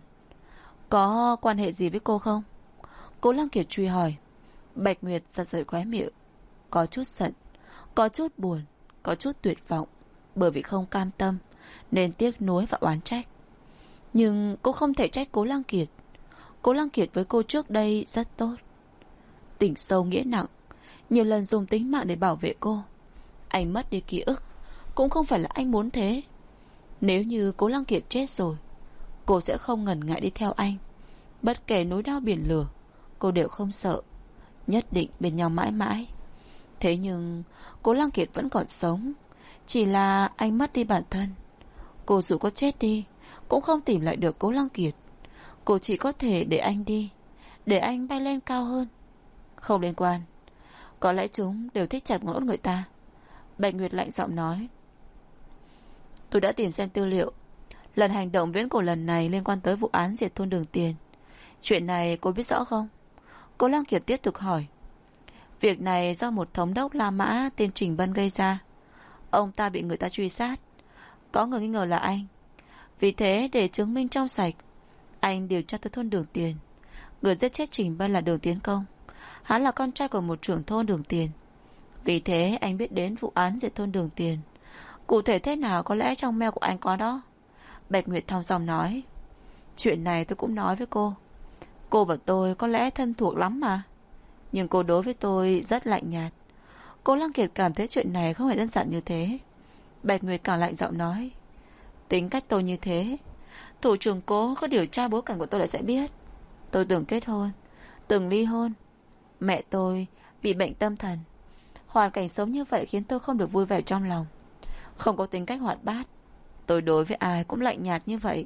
Có quan hệ gì với cô không? Cố Lăng Kiệt truy hỏi. Bạch Nguyệt giật giật khóe miệng, có chút giận, có chút buồn, có chút tuyệt vọng, bởi vì không cam tâm nên tiếc nuối và oán trách. Nhưng cô không thể trách Cố Lăng Kiệt. Cố Lăng Kiệt với cô trước đây rất tốt, tình sâu nghĩa nặng, nhiều lần dùng tính mạng để bảo vệ cô. Anh mất đi ký ức cũng không phải là anh muốn thế. Nếu như Cố Lăng Kiệt chết rồi, cô sẽ không ngần ngại đi theo anh. Bất kể núi đao biển lửa, cô đều không sợ, nhất định bên nhau mãi mãi. Thế nhưng Cố Lăng Kiệt vẫn còn sống, chỉ là anh mất đi bản thân. Cô dù có chết đi cũng không tìm lại được Cố Lăng Kiệt. Cô chỉ có thể để anh đi, để anh bay lên cao hơn. Không liên quan. Có lẽ chúng đều thích chặt ngón út người ta. Bạch Nguyệt lạnh giọng nói. Tôi đã tìm xem tư liệu. Lần hành động viễn cổ lần này liên quan tới vụ án diệt thôn Đường Tiền. Chuyện này cô biết rõ không? Cố Lăng Kiệt tiếp tục hỏi. Việc này do một thống đốc La Mã tên Trình Bân gây ra. Ông ta bị người ta truy sát. Có người nghi ngờ là anh. Vì thế để chứng minh trong sạch, anh điều tra tới thôn Đường Tiền. Người giết chết Trình Bân là Đường Tiến Công. Hắn là con trai của một trưởng thôn Đường Tiền. Vì thế anh biết đến vụ án diệt thôn Đường Tiền. Cụ thể thế nào có lẽ trong mail của anh có đó. Bạch Nguyệt thong dong nói. Chuyện này tôi cũng nói với cô. Cô và tôi có lẽ thân thuộc lắm mà, nhưng cô đối với tôi rất lạnh nhạt. Cố Lăng Kiệt cảm thấy chuyện này không hề đơn giản như thế. Bạch Nguyệt càng lạnh giọng nói. Tính cách tôi như thế, thủ trưởng Cố có điều tra bối cảnh của tôi là sẽ biết. Tôi từng kết hôn, từng ly hôn. Mẹ tôi bị bệnh tâm thần. Hoàn cảnh sống như vậy khiến tôi không được vui vẻ trong lòng, không có tính cách hoạt bát. Tôi đối với ai cũng lạnh nhạt như vậy.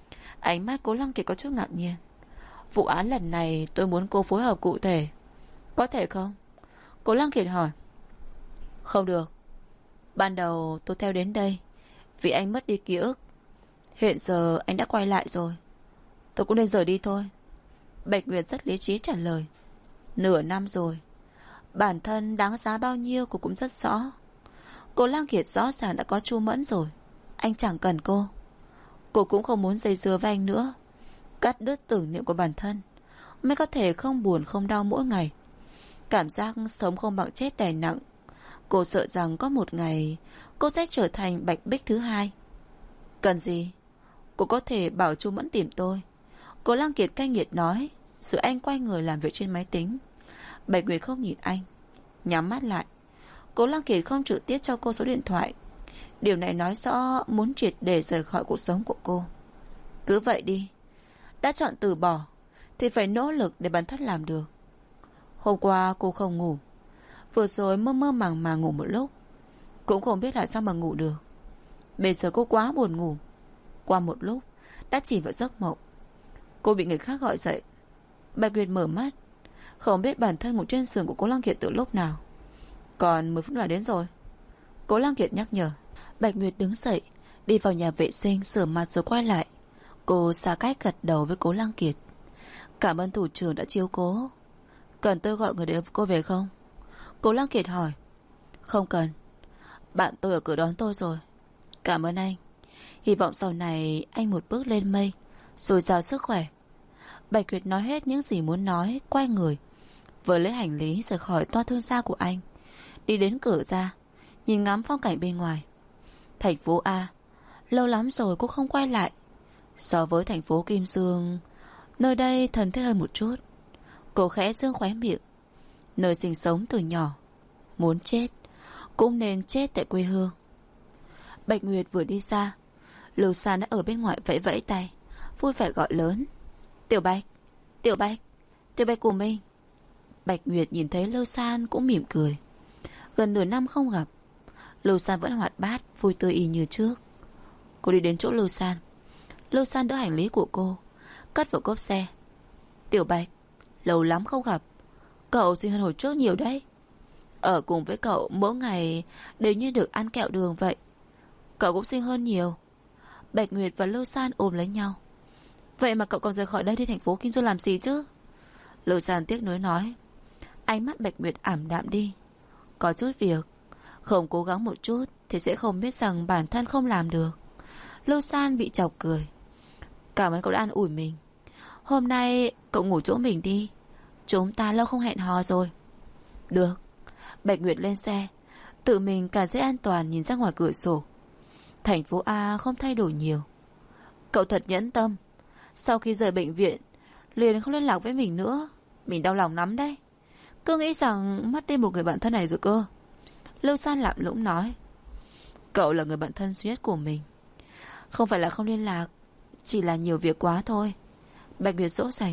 Ánh mắt Cố Lăng Kiệt có chút ngạc nhiên. Vụ án lần này tôi muốn cô phối hợp cụ thể. Có thể không? Cố Lăng Kiệt hỏi. Không được. Ban đầu tôi theo đến đây vì anh mất đi ký ức. Hiện giờ anh đã quay lại rồi, tôi cũng nên rời đi thôi. Bạch Nguyệt rất lý trí trả lời. Nửa năm rồi, bản thân đáng giá bao nhiêu cô cũng rất rõ. Cố Lăng Kiệt rõ ràng đã có Chu Mẫn rồi. Anh chẳng cần cô. Cô cũng không muốn dây dưa với anh nữa. Cắt đứt tưởng niệm của bản thân mới có thể không buồn không đau mỗi ngày. Cảm giác sống không bằng chết đè nặng. Cô sợ rằng có một ngày cô sẽ trở thành Bạch Bích thứ hai. Cần gì? Cô có thể bảo Chu Mẫn tìm tôi. Cố Lăng Kiệt cay nghiệt nói. Rồi anh quay người làm việc trên máy tính. Bạch Nguyệt không nhìn anh, nhắm mắt lại. Cố Lăng Kiệt không trực tiếp cho cô số điện thoại. Điều này nói rõ muốn triệt để rời khỏi cuộc sống của cô. Cứ vậy đi. Đã chọn từ bỏ thì phải nỗ lực để bản thân làm được. Hôm qua cô không ngủ. Vừa rồi mơ mơ màng màng ngủ một lúc, cũng không biết là sao mà ngủ được. Bây giờ cô quá buồn ngủ. Qua một lúc đã chìm vào giấc mộng. Cô bị người khác gọi dậy. Bạch Nguyệt mở mắt, không biết bản thân ngủ trên giường của Cố Lăng Kiệt từ lúc nào. Còn 10 phút là đến rồi, Cố Lăng Kiệt nhắc nhở. Bạch Nguyệt đứng dậy, đi vào nhà vệ sinh rửa mặt rồi quay lại. Cô xa cách gật đầu với Cố Lăng Kiệt. Cảm ơn thủ trưởng đã chiếu cố. Cần tôi gọi người để cô về không? Cố Lăng Kiệt hỏi. Không cần, bạn tôi ở cửa đón tôi rồi. Cảm ơn anh. Hy vọng sau này anh một bước lên mây, dồi dào sức khỏe. Bạch Nguyệt nói hết những gì muốn nói, quay người vừa lấy hành lý rời khỏi toa thương gia của anh, đi đến cửa ra, nhìn ngắm phong cảnh bên ngoài. Thành phố A, lâu lắm rồi cô không quay lại. So với thành phố Kim Dương, nơi đây thân thiết hơn một chút. Cô khẽ dương khóe miệng. Nơi sinh sống từ nhỏ, muốn chết cũng nên chết tại quê hương. Bạch Nguyệt vừa đi xa, Lưu San đã ở bên ngoài vẫy vẫy tay, vui vẻ gọi lớn: Tiểu Bạch, Tiểu Bạch, Tiểu Bạch của mình. Bạch Nguyệt nhìn thấy Lưu San cũng mỉm cười. Gần nửa năm không gặp, Lưu San vẫn hoạt bát, vui tươi y như trước. Cô đi đến chỗ Lưu San. Lưu San đỡ hành lý của cô, cất vào cốp xe. Tiểu Bạch, lâu lắm không gặp, cậu xinh hơn hồi trước nhiều đấy. Ở cùng với cậu mỗi ngày đều như được ăn kẹo đường vậy. Cậu cũng xinh hơn nhiều. Bạch Nguyệt và Lưu San ôm lấy nhau. Vậy mà cậu còn rời khỏi đây đi thành phố Kim Dương làm gì chứ? Lưu San tiếc nuối nói. Ánh mắt Bạch Nguyệt ảm đạm đi. Có chút việc, không cố gắng một chút thì sẽ không biết rằng bản thân không làm được. Lưu San bị chọc cười. Cảm ơn cậu đã an ủi mình. Hôm nay cậu ngủ chỗ mình đi, chúng ta lâu không hẹn hò rồi. Được. Bạch Nguyệt lên xe, tự mình cài dây an toàn nhìn ra ngoài cửa sổ. Thành phố A không thay đổi nhiều. Cậu thật nhẫn tâm. Sau khi rời bệnh viện liền không liên lạc với mình nữa. Mình đau lòng lắm đấy. Cứ nghĩ rằng mất đi một người bạn thân này rồi cơ. Lưu San lạm lũng nói. Cậu là người bạn thân duy nhất của mình. Không phải là không liên lạc, chỉ là nhiều việc quá thôi. Bạch Nguyệt dỗ dành.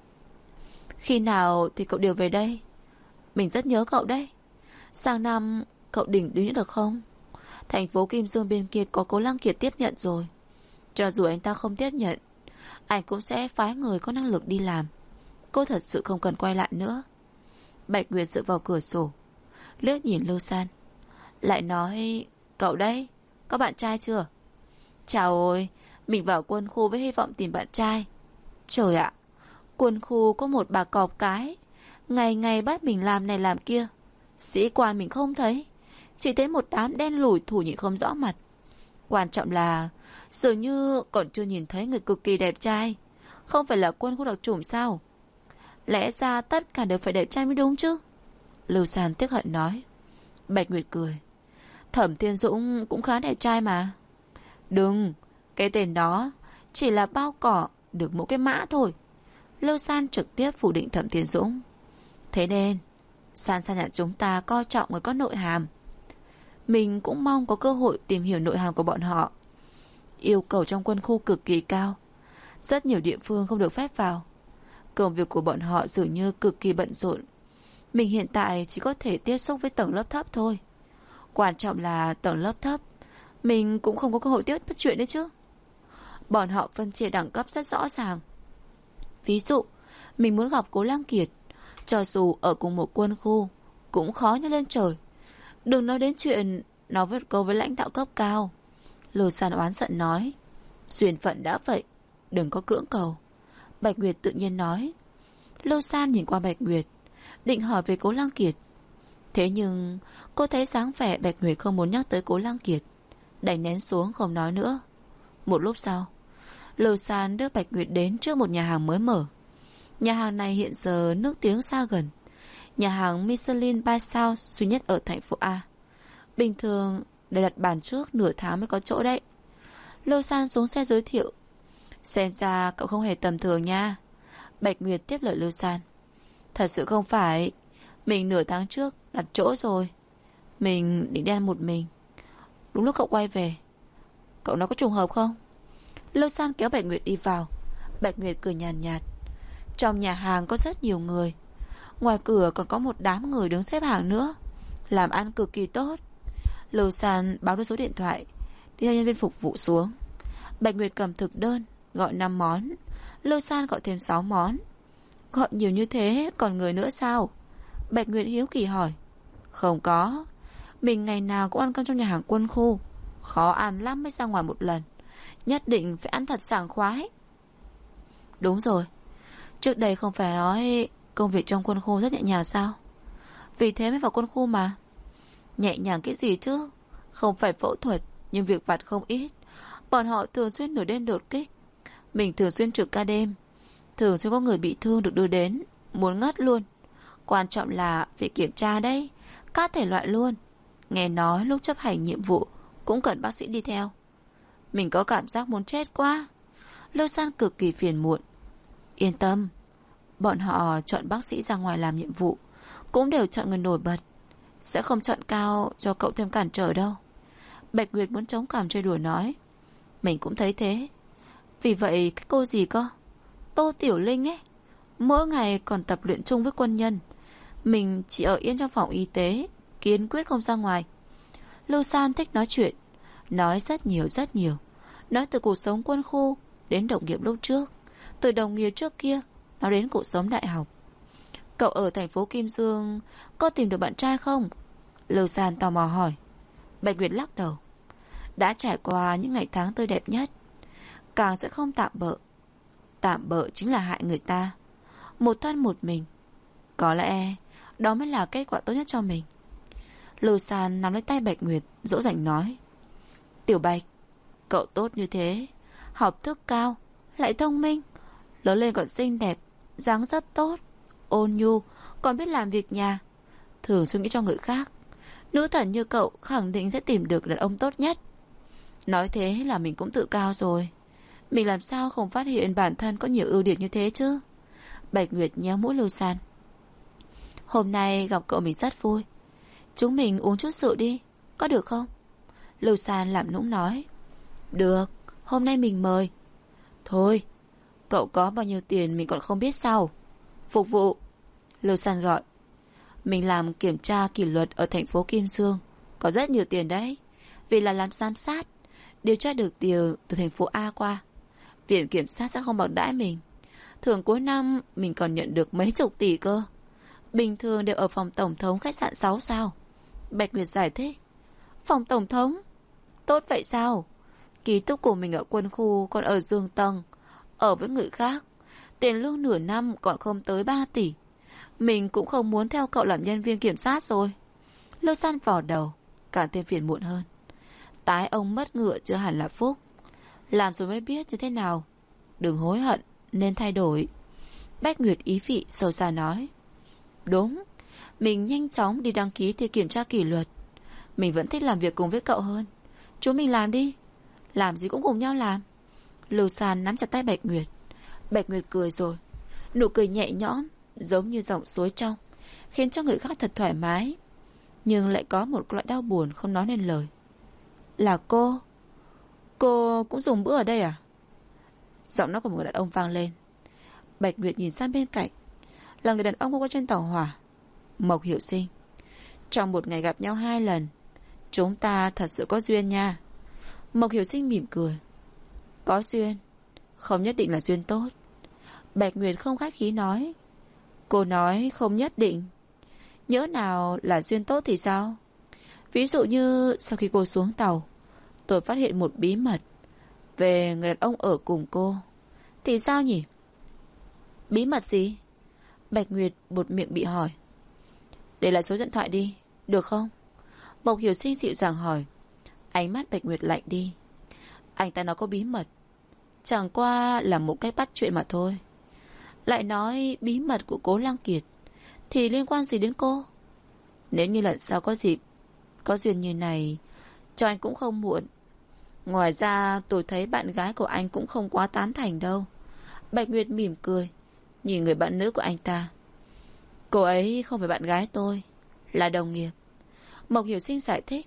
Khi nào thì cậu điều về đây? Mình rất nhớ cậu đấy. Sang năm cậu đỉnh đứng được không? Thành phố Kim Dương bên kia có Cố Lăng Kiệt tiếp nhận rồi. Cho dù anh ta không tiếp nhận, anh cũng sẽ phái người có năng lực đi làm. Cô thật sự không cần quay lại nữa. Bạch Nguyệt dựa vào cửa sổ, liếc nhìn Lưu San, lại nói. Cậu đấy, có bạn trai chưa? Chào ôi, mình vào quân khu với hy vọng tìm bạn trai. Trời ạ, quân khu có một bà cọp cái, ngày ngày bắt mình làm này làm kia. Sĩ quan mình không thấy, chỉ thấy một đám đen lủi thủ nhìn không rõ mặt. Quan trọng là dường như còn chưa nhìn thấy người cực kỳ đẹp trai. Không phải là quân khu đặc chủng sao? Lẽ ra tất cả đều phải đẹp trai mới đúng chứ? Lưu San tiếc hận nói. Bạch Nguyệt cười. Thẩm Thiên Dũng cũng khá đẹp trai mà. Đừng, cái tên đó chỉ là bao cỏ được mỗi cái mã thôi. Lưu San trực tiếp phủ định Thẩm Thiên Dũng. Thế nên San San nhà chúng ta coi trọng người có nội hàm. Mình cũng mong có cơ hội tìm hiểu nội hàm của bọn họ. Yêu cầu trong quân khu cực kỳ cao, rất nhiều địa phương không được phép vào. Công việc của bọn họ dường như cực kỳ bận rộn. Mình hiện tại chỉ có thể tiếp xúc với tầng lớp thấp thôi. Quan trọng là tầng lớp thấp mình cũng không có cơ hội tiếp bắt chuyện đấy chứ. Bọn họ phân chia đẳng cấp rất rõ ràng. Ví dụ, mình muốn gặp Cố Lăng Kiệt, cho dù ở cùng một quân khu cũng khó như lên trời. Đừng nói đến chuyện nói với câu với lãnh đạo cấp cao. Lưu San oán giận nói. Duyên phận đã vậy, đừng có cưỡng cầu. Bạch Nguyệt tự nhiên nói. Lưu San nhìn qua Bạch Nguyệt, định hỏi về Cố Lăng Kiệt. Thế nhưng cô thấy dáng vẻ Bạch Nguyệt không muốn nhắc tới Cố Lăng Kiệt, đành nén xuống không nói nữa. Một lúc sau, Lưu San đưa Bạch Nguyệt đến trước một nhà hàng mới mở. Nhà hàng này hiện giờ nước tiếng xa gần, nhà hàng Michelin 3 sao duy nhất ở thành phố A. Bình thường để đặt bàn trước nửa tháng mới có chỗ đấy. Lưu San xuống xe giới thiệu. Xem ra cậu không hề tầm thường nha. Bạch Nguyệt tiếp lời Lưu San. Thật sự không phải, mình nửa tháng trước đặt chỗ rồi. Mình định đi ăn một mình, đúng lúc cậu quay về. Cậu nói có trùng hợp không? Lưu San kéo Bạch Nguyệt đi vào. Bạch Nguyệt cười nhàn nhạt. Trong nhà hàng có rất nhiều người, ngoài cửa còn có một đám người đứng xếp hàng nữa, làm ăn cực kỳ tốt. Lưu San báo được số điện thoại, đi theo nhân viên phục vụ xuống. Bạch Nguyệt cầm thực đơn, gọi 5 món. Lưu San gọi thêm 6 món. Gọi nhiều như thế còn người nữa sao? Bạch Nguyệt hiếu kỳ hỏi. Không có, mình ngày nào cũng ăn cơm trong nhà hàng quân khu, khó ăn lắm mới ra ngoài một lần. Nhất định phải ăn thật sảng khoái. Đúng rồi, trước đây không phải nói công việc trong quân khu rất nhẹ nhàng sao? Vì thế mới vào quân khu mà. Nhẹ nhàng cái gì chứ? Không phải phẫu thuật, nhưng việc vặt không ít. Bọn họ thường xuyên nửa đêm đột kích, mình thường xuyên trực ca đêm. Thường xuyên có người bị thương được đưa đến, muốn ngất luôn. Quan trọng là phải kiểm tra đấy, các thể loại luôn. Nghe nói lúc chấp hành nhiệm vụ cũng cần bác sĩ đi theo. Mình có cảm giác muốn chết quá. Lưu San cực kỳ phiền muộn. Yên tâm, bọn họ chọn bác sĩ ra ngoài làm nhiệm vụ cũng đều chọn người nổi bật, sẽ không chọn cao cho cậu thêm cản trở đâu. Bạch Nguyệt muốn chống cằm chơi đùa nói. Mình cũng thấy thế. Vì vậy cái cô gì cơ, Tô Tiểu Linh ấy, mỗi ngày còn tập luyện chung với quân nhân. Mình chỉ ở yên trong phòng y tế, kiên quyết không ra ngoài. Lưu San thích nói chuyện, nói rất nhiều. Nói từ cuộc sống quân khu đến đồng nghiệp lúc trước, từ đồng nghiệp trước kia nói đến cuộc sống đại học. Cậu ở thành phố Kim Dương có tìm được bạn trai không? Lưu San tò mò hỏi. Bạch Nguyệt lắc đầu. Đã trải qua những ngày tháng tươi đẹp nhất, càng sẽ không tạm bợ. Tạm bợ chính là hại người ta. Một thân một mình, có lẽ đó mới là kết quả tốt nhất cho mình. Lưu San nắm lấy tay Bạch Nguyệt, dỗ dành nói. Tiểu Bạch, cậu tốt như thế, học thức cao, lại thông minh, lớn lên còn xinh đẹp, dáng dấp tốt, ôn nhu, còn biết làm việc nhà, thường suy nghĩ cho người khác. Nữ thần như cậu khẳng định sẽ tìm được đàn ông tốt nhất. Nói thế là mình cũng tự cao rồi. Mình làm sao không phát hiện bản thân có nhiều ưu điểm như thế chứ? Bạch Nguyệt nhéo mũi Lưu San. Hôm nay gặp cậu mình rất vui. Chúng mình uống chút rượu đi, có được không? Lưu San làm nũng nói. Được, hôm nay mình mời. Thôi, cậu có bao nhiêu tiền mình còn không biết sao. Phục vụ. Lưu San gọi. Mình làm kiểm tra kỷ luật ở thành phố Kim Dương, có rất nhiều tiền đấy. Vì là làm giám sát, điều tra được tiền từ thành phố A qua, viện kiểm sát sẽ không bạc đãi mình. Thường cuối năm mình còn nhận được mấy chục tỷ cơ. Bình thường đều ở phòng tổng thống khách sạn 6 sao. Bạch Nguyệt giải thích. Phòng tổng thống? Tốt vậy sao? Ký túc của mình ở quân khu còn ở giường tầng, ở với người khác. Tiền lương nửa năm còn không tới 3 tỷ. Mình cũng không muốn theo cậu làm nhân viên kiểm sát rồi. Lưu San vò đầu, càng thêm phiền muộn hơn. Tái ông mất ngựa chưa hẳn là phúc. Làm rồi mới biết như thế nào. Đừng hối hận, nên thay đổi. Bách Nguyệt ý vị sâu xa nói. Đúng, mình nhanh chóng đi đăng ký thi kiểm tra kỷ luật. Mình vẫn thích làm việc cùng với cậu hơn. Chúng mình làm đi. Làm gì cũng cùng nhau làm. Lưu San nắm chặt tay Bạch Nguyệt. Bạch Nguyệt cười rồi. Nụ cười nhẹ nhõm, giống như dòng suối trong, khiến cho người khác thật thoải mái. Nhưng lại có một loại đau buồn không nói nên lời. Là cô? Cô cũng dùng bữa ở đây à? Giọng nói của một người đàn ông vang lên. Bạch Nguyệt nhìn sang bên cạnh. Là người đàn ông qua trên tàu hỏa, Mộc Hiểu Sinh. Trong một ngày gặp nhau 2 lần, chúng ta thật sự có duyên nha. Mộc Hiểu Sinh mỉm cười. Có duyên, không nhất định là duyên tốt. Bạch Nguyệt không khách khí nói. Cô nói không nhất định. Nhỡ nào là duyên tốt thì sao? Ví dụ như sau khi cô xuống tàu, tôi phát hiện một bí mật về người đàn ông ở cùng cô, thì sao nhỉ? Bí mật gì? Bạch Nguyệt buột miệng bị hỏi. Để lại số điện thoại đi, được không? Mộc Hiểu Sinh dịu dàng hỏi. Ánh mắt Bạch Nguyệt lạnh đi. Anh ta nói có bí mật, chẳng qua là một cách bắt chuyện mà thôi. Lại nói bí mật của Cố Lăng Kiệt thì liên quan gì đến cô? Nếu như lần sau có dịp, có duyên như này, cho anh cũng không muộn. Ngoài ra tôi thấy bạn gái của anh cũng không quá tán thành đâu. Bạch Nguyệt mỉm cười, nhìn người bạn nữ của anh ta. Cô ấy không phải bạn gái tôi, là đồng nghiệp. Mộc Hiểu Sinh giải thích.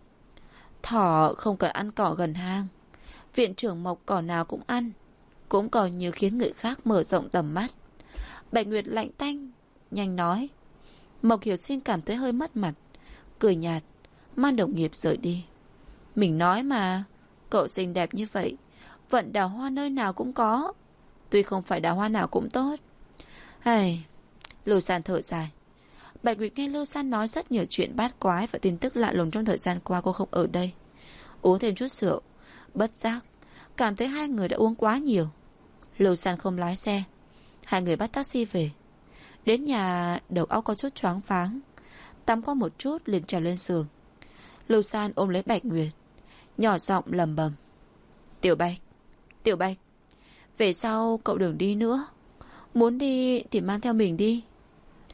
Thỏ không cần ăn cỏ gần hang. Viện trưởng Mộc cỏ nào cũng ăn, cũng còn như khiến người khác mở rộng tầm mắt. Bạch Nguyệt lạnh tanh, nhanh nói. Mộc Hiểu Sinh cảm thấy hơi mất mặt, cười nhạt, mang đồng nghiệp rời đi. Mình nói mà, cậu xinh đẹp như vậy, vận đào hoa nơi nào cũng có. Tuy không phải đào hoa nào cũng tốt. Hay, Lưu San thở dài. Bạch Nguyệt nghe Lưu San nói rất nhiều chuyện bát quái và tin tức lạ lùng trong thời gian qua cô không ở đây. Uống thêm chút rượu, bất giác cảm thấy hai người đã uống quá nhiều. Lưu San không lái xe, hai người bắt taxi về. Đến nhà đầu óc có chút choáng váng, tắm qua một chút liền trèo lên giường. Lưu San ôm lấy Bạch Nguyệt, nhỏ giọng lầm bầm. Tiểu Bạch, Tiểu Bạch, về sau cậu đừng đi nữa. Muốn đi thì mang theo mình đi.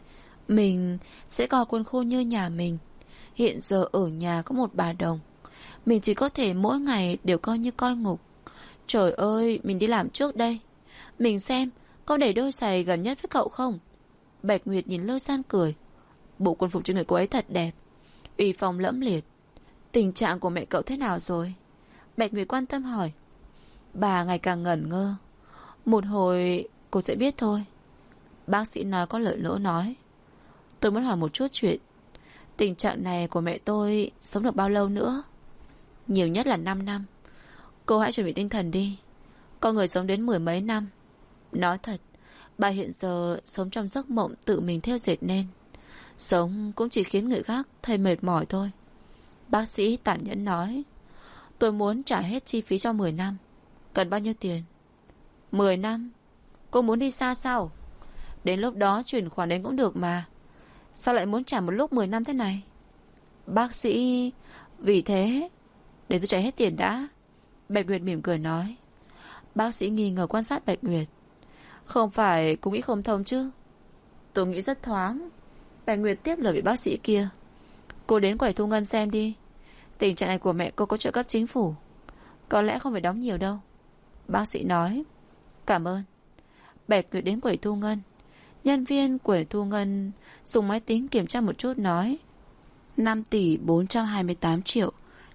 Mình sẽ coi quân khu như nhà mình. Hiện giờ ở nhà có một bà đồng, mình chỉ có thể mỗi ngày đều coi như coi ngục. Trời ơi, mình đi làm trước đây. Mình xem có để đôi giày gần nhất với cậu không? Bạch Nguyệt nhìn Lôi San cười. Bộ quân phục trên người cô ấy thật đẹp, uy phong lẫm liệt. Tình trạng của mẹ cậu thế nào rồi? Bạch Nguyệt quan tâm hỏi. Bà ngày càng ngẩn ngơ. Một hồi cô sẽ biết thôi. Bác sĩ nói có lợi lỗ nói. Tôi muốn hỏi một chút chuyện. Tình trạng này của mẹ tôi sống được bao lâu nữa? Nhiều nhất là 5 năm. Cô hãy chuẩn bị tinh thần đi. Có người sống đến 10 mấy năm. Nói thật, bà hiện giờ sống trong giấc mộng tự mình theo dệt nên. Sống cũng chỉ khiến người khác thấy mệt mỏi thôi. Bác sĩ tàn nhẫn nói. Tôi muốn trả hết chi phí cho 10 năm. Cần bao nhiêu tiền? 10 năm? Cô muốn đi xa sao? Đến lúc đó chuyển khoản đến cũng được mà. Sao lại muốn trả một lúc 10 năm thế này? Bác sĩ... Vì thế... Để tôi trả hết tiền đã. Bạch Nguyệt mỉm cười nói. Bác sĩ nghi ngờ quan sát Bạch Nguyệt. Không phải cô nghĩ không thông chứ? Tôi nghĩ rất thoáng. Bạch Nguyệt tiếp lời với bác sĩ kia. Cô đến quầy thu ngân xem đi. Tình trạng này của mẹ cô có trợ cấp chính phủ. Có lẽ không phải đóng nhiều đâu. Bác sĩ nói. Cảm ơn. Bạch Nguyệt đến quầy thu ngân. Nhân viên quầy thu ngân dùng máy tính kiểm tra một chút nói 5 tỷ 428 triệu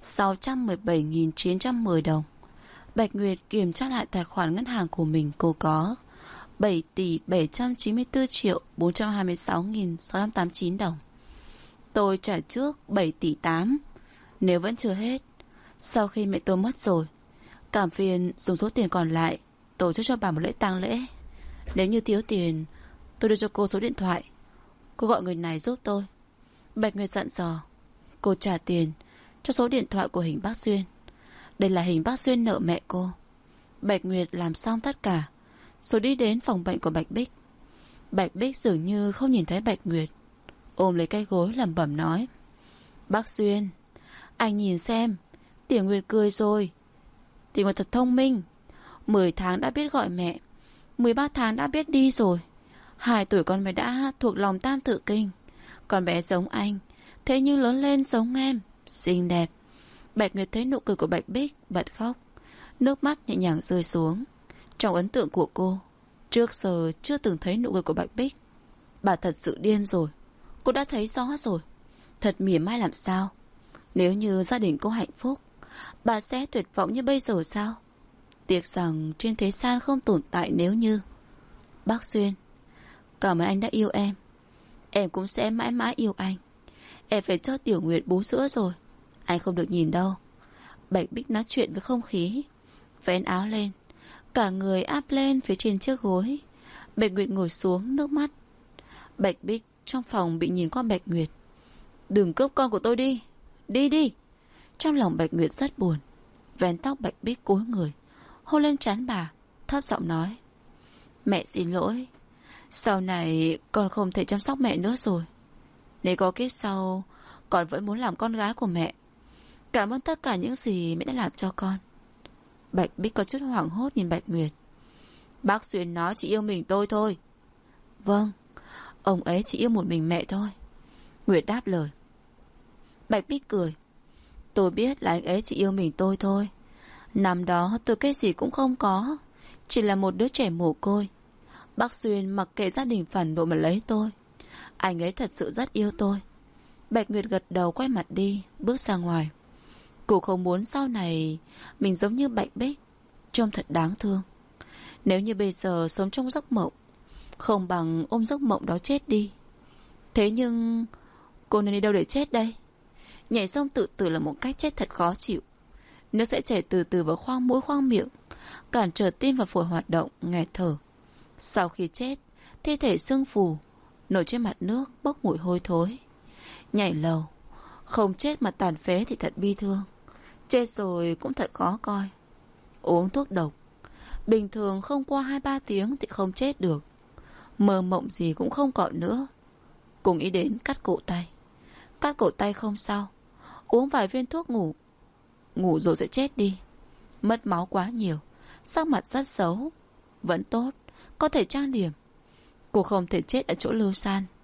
617.910 đồng. Bạch Nguyệt kiểm tra lại tài khoản ngân hàng của mình. Cô có 7 tỷ 794 triệu 426.689 đồng. Tôi trả trước 7 tỷ 8. Nếu vẫn chưa hết, sau khi mẹ tôi mất rồi, cảm phiền dùng số tiền còn lại tổ chức cho bà một lễ tang lễ. Nếu như thiếu tiền, tôi đưa cho cô số điện thoại. Cô gọi người này giúp tôi. Bạch Nguyệt dặn dò. Cô trả tiền cho số điện thoại của Hình Bác Xuyên. Đây là Hình Bác Xuyên nợ mẹ cô. Bạch Nguyệt làm xong tất cả rồi đi đến phòng bệnh của Bạch Bích. Bạch Bích dường như không nhìn thấy Bạch Nguyệt, ôm lấy cái gối lẩm bẩm nói. Bác Xuyên, anh nhìn xem, Tiểu Nguyệt cười rồi. Tiểu Nguyệt thật thông minh. 10 tháng đã biết gọi mẹ, 13 tháng đã biết đi rồi. 2 tuổi con bé đã thuộc lòng Tam Tự Kinh. Con bé giống anh, thế nhưng lớn lên giống em, xinh đẹp. Bạch Nguyệt thấy nụ cười của Bạch Bích, bật khóc. Nước mắt nhẹ nhàng rơi xuống. Trong ấn tượng của cô, trước giờ chưa từng thấy nụ cười của Bạch Bích. Bà thật sự điên rồi. Cô đã thấy rõ rồi. Thật mỉa mai làm sao? Nếu như gia đình cô hạnh phúc, bà sẽ tuyệt vọng như bây giờ sao? Tiếc rằng trên thế gian không tồn tại nếu như. Bác Xuyên, cảm ơn anh đã yêu em. Em cũng sẽ mãi mãi yêu anh. Em phải cho Tiểu Nguyệt bú sữa rồi. Anh không được nhìn đâu. Bạch Bích nói chuyện với không khí, vén áo lên, cả người áp lên phía trên chiếc gối. Bạch Nguyệt ngồi xuống, nước mắt. Bạch Bích trong phòng bị nhìn qua Bạch Nguyệt. Đừng cướp con của tôi đi. Đi đi. Trong lòng Bạch Nguyệt rất buồn. Vén tóc Bạch Bích cúi người, hôn lên trán bà, thấp giọng nói. Mẹ xin lỗi. Sau này con không thể chăm sóc mẹ nữa rồi. Nếu có kiếp sau, con vẫn muốn làm con gái của mẹ. Cảm ơn tất cả những gì mẹ đã làm cho con. Bạch Bích có chút hoảng hốt nhìn Bạch Nguyệt. Bác Xuyên nói chỉ yêu mình tôi thôi. Vâng, ông ấy chỉ yêu một mình mẹ thôi. Nguyệt đáp lời. Bạch Bích cười. Tôi biết là anh ấy chỉ yêu mình tôi thôi. Năm đó tôi cái gì cũng không có, chỉ là một đứa trẻ mồ côi. Bác Xuyên mặc kệ gia đình phản bội mà lấy tôi. Anh ấy thật sự rất yêu tôi. Bạch Nguyệt gật đầu quay mặt đi, bước ra ngoài. Cô không muốn sau này mình giống như Bạch Bích, trông thật đáng thương. Nếu như bây giờ sống trong giấc mộng, không bằng ôm giấc mộng đó chết đi. Thế nhưng cô nên đi đâu để chết đây? Nhảy sông tự tử là một cách chết thật khó chịu. Nước sẽ chảy từ từ vào khoang mũi khoang miệng, cản trở tim và phổi hoạt động, nghẹt thở. Sau khi chết, thi thể sưng phù nổi trên mặt nước, bốc mùi hôi thối. Nhảy lầu, không chết mà tàn phế thì thật bi thương. Chết rồi cũng thật khó coi. Uống thuốc độc, bình thường không qua 2-3 tiếng thì không chết được. Mơ mộng gì cũng không còn nữa. Cùng ý đến cắt cổ tay. Cắt cổ tay không sao, uống vài viên thuốc ngủ. Ngủ rồi sẽ chết đi. Mất máu quá nhiều, sắc mặt rất xấu. Vẫn tốt, có thể trang điểm. Cô không thể chết ở chỗ Lưu San.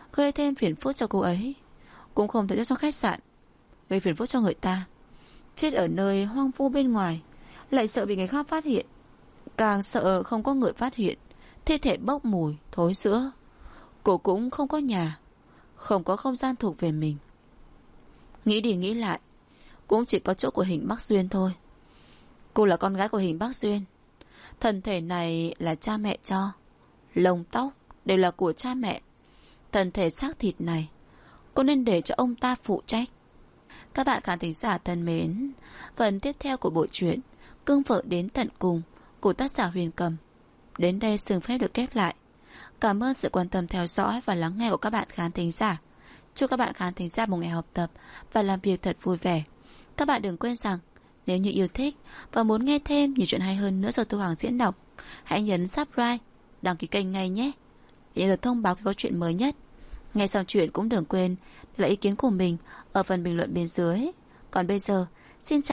gây thêm phiền phức cho cô ấy, cũng không thể trong khách sạn gây phiền phức cho người ta. Chết ở nơi hoang vu bên ngoài, lại sợ bị người khác phát hiện, càng sợ không có người phát hiện, thi thể bốc mùi thối rữa. Cô cũng không có nhà, không có không gian thuộc về mình. Nghĩ đi nghĩ lại, cũng chỉ có chỗ của Hình Bắc Duyên thôi. Cô là con gái của Hình Bắc Duyên, thân thể này là cha mẹ cho, lông tóc đều là của cha mẹ. Thân thể xác thịt này cô nên để cho ông ta phụ trách. Các bạn khán thính giả thân mến, phần tiếp theo của bộ truyện Cưng Vợ Đến Tận Cùng của tác giả Huyền Cầm đến đây xin phép được khép lại. Cảm ơn sự quan tâm theo dõi và lắng nghe của các bạn khán thính giả. Chúc các bạn khán thính giả một ngày học tập và làm việc thật vui vẻ. Các bạn đừng quên rằng nếu như yêu thích và muốn nghe thêm nhiều chuyện hay hơn nữa do Thu Hằng diễn đọc, hãy nhấn subscribe, đăng ký kênh ngay nhé, để được thông báo khi có chuyện mới nhất. Nghe xong chuyện cũng đừng quên để lại ý kiến của mình ở phần bình luận bên dưới. Còn bây giờ, xin chào.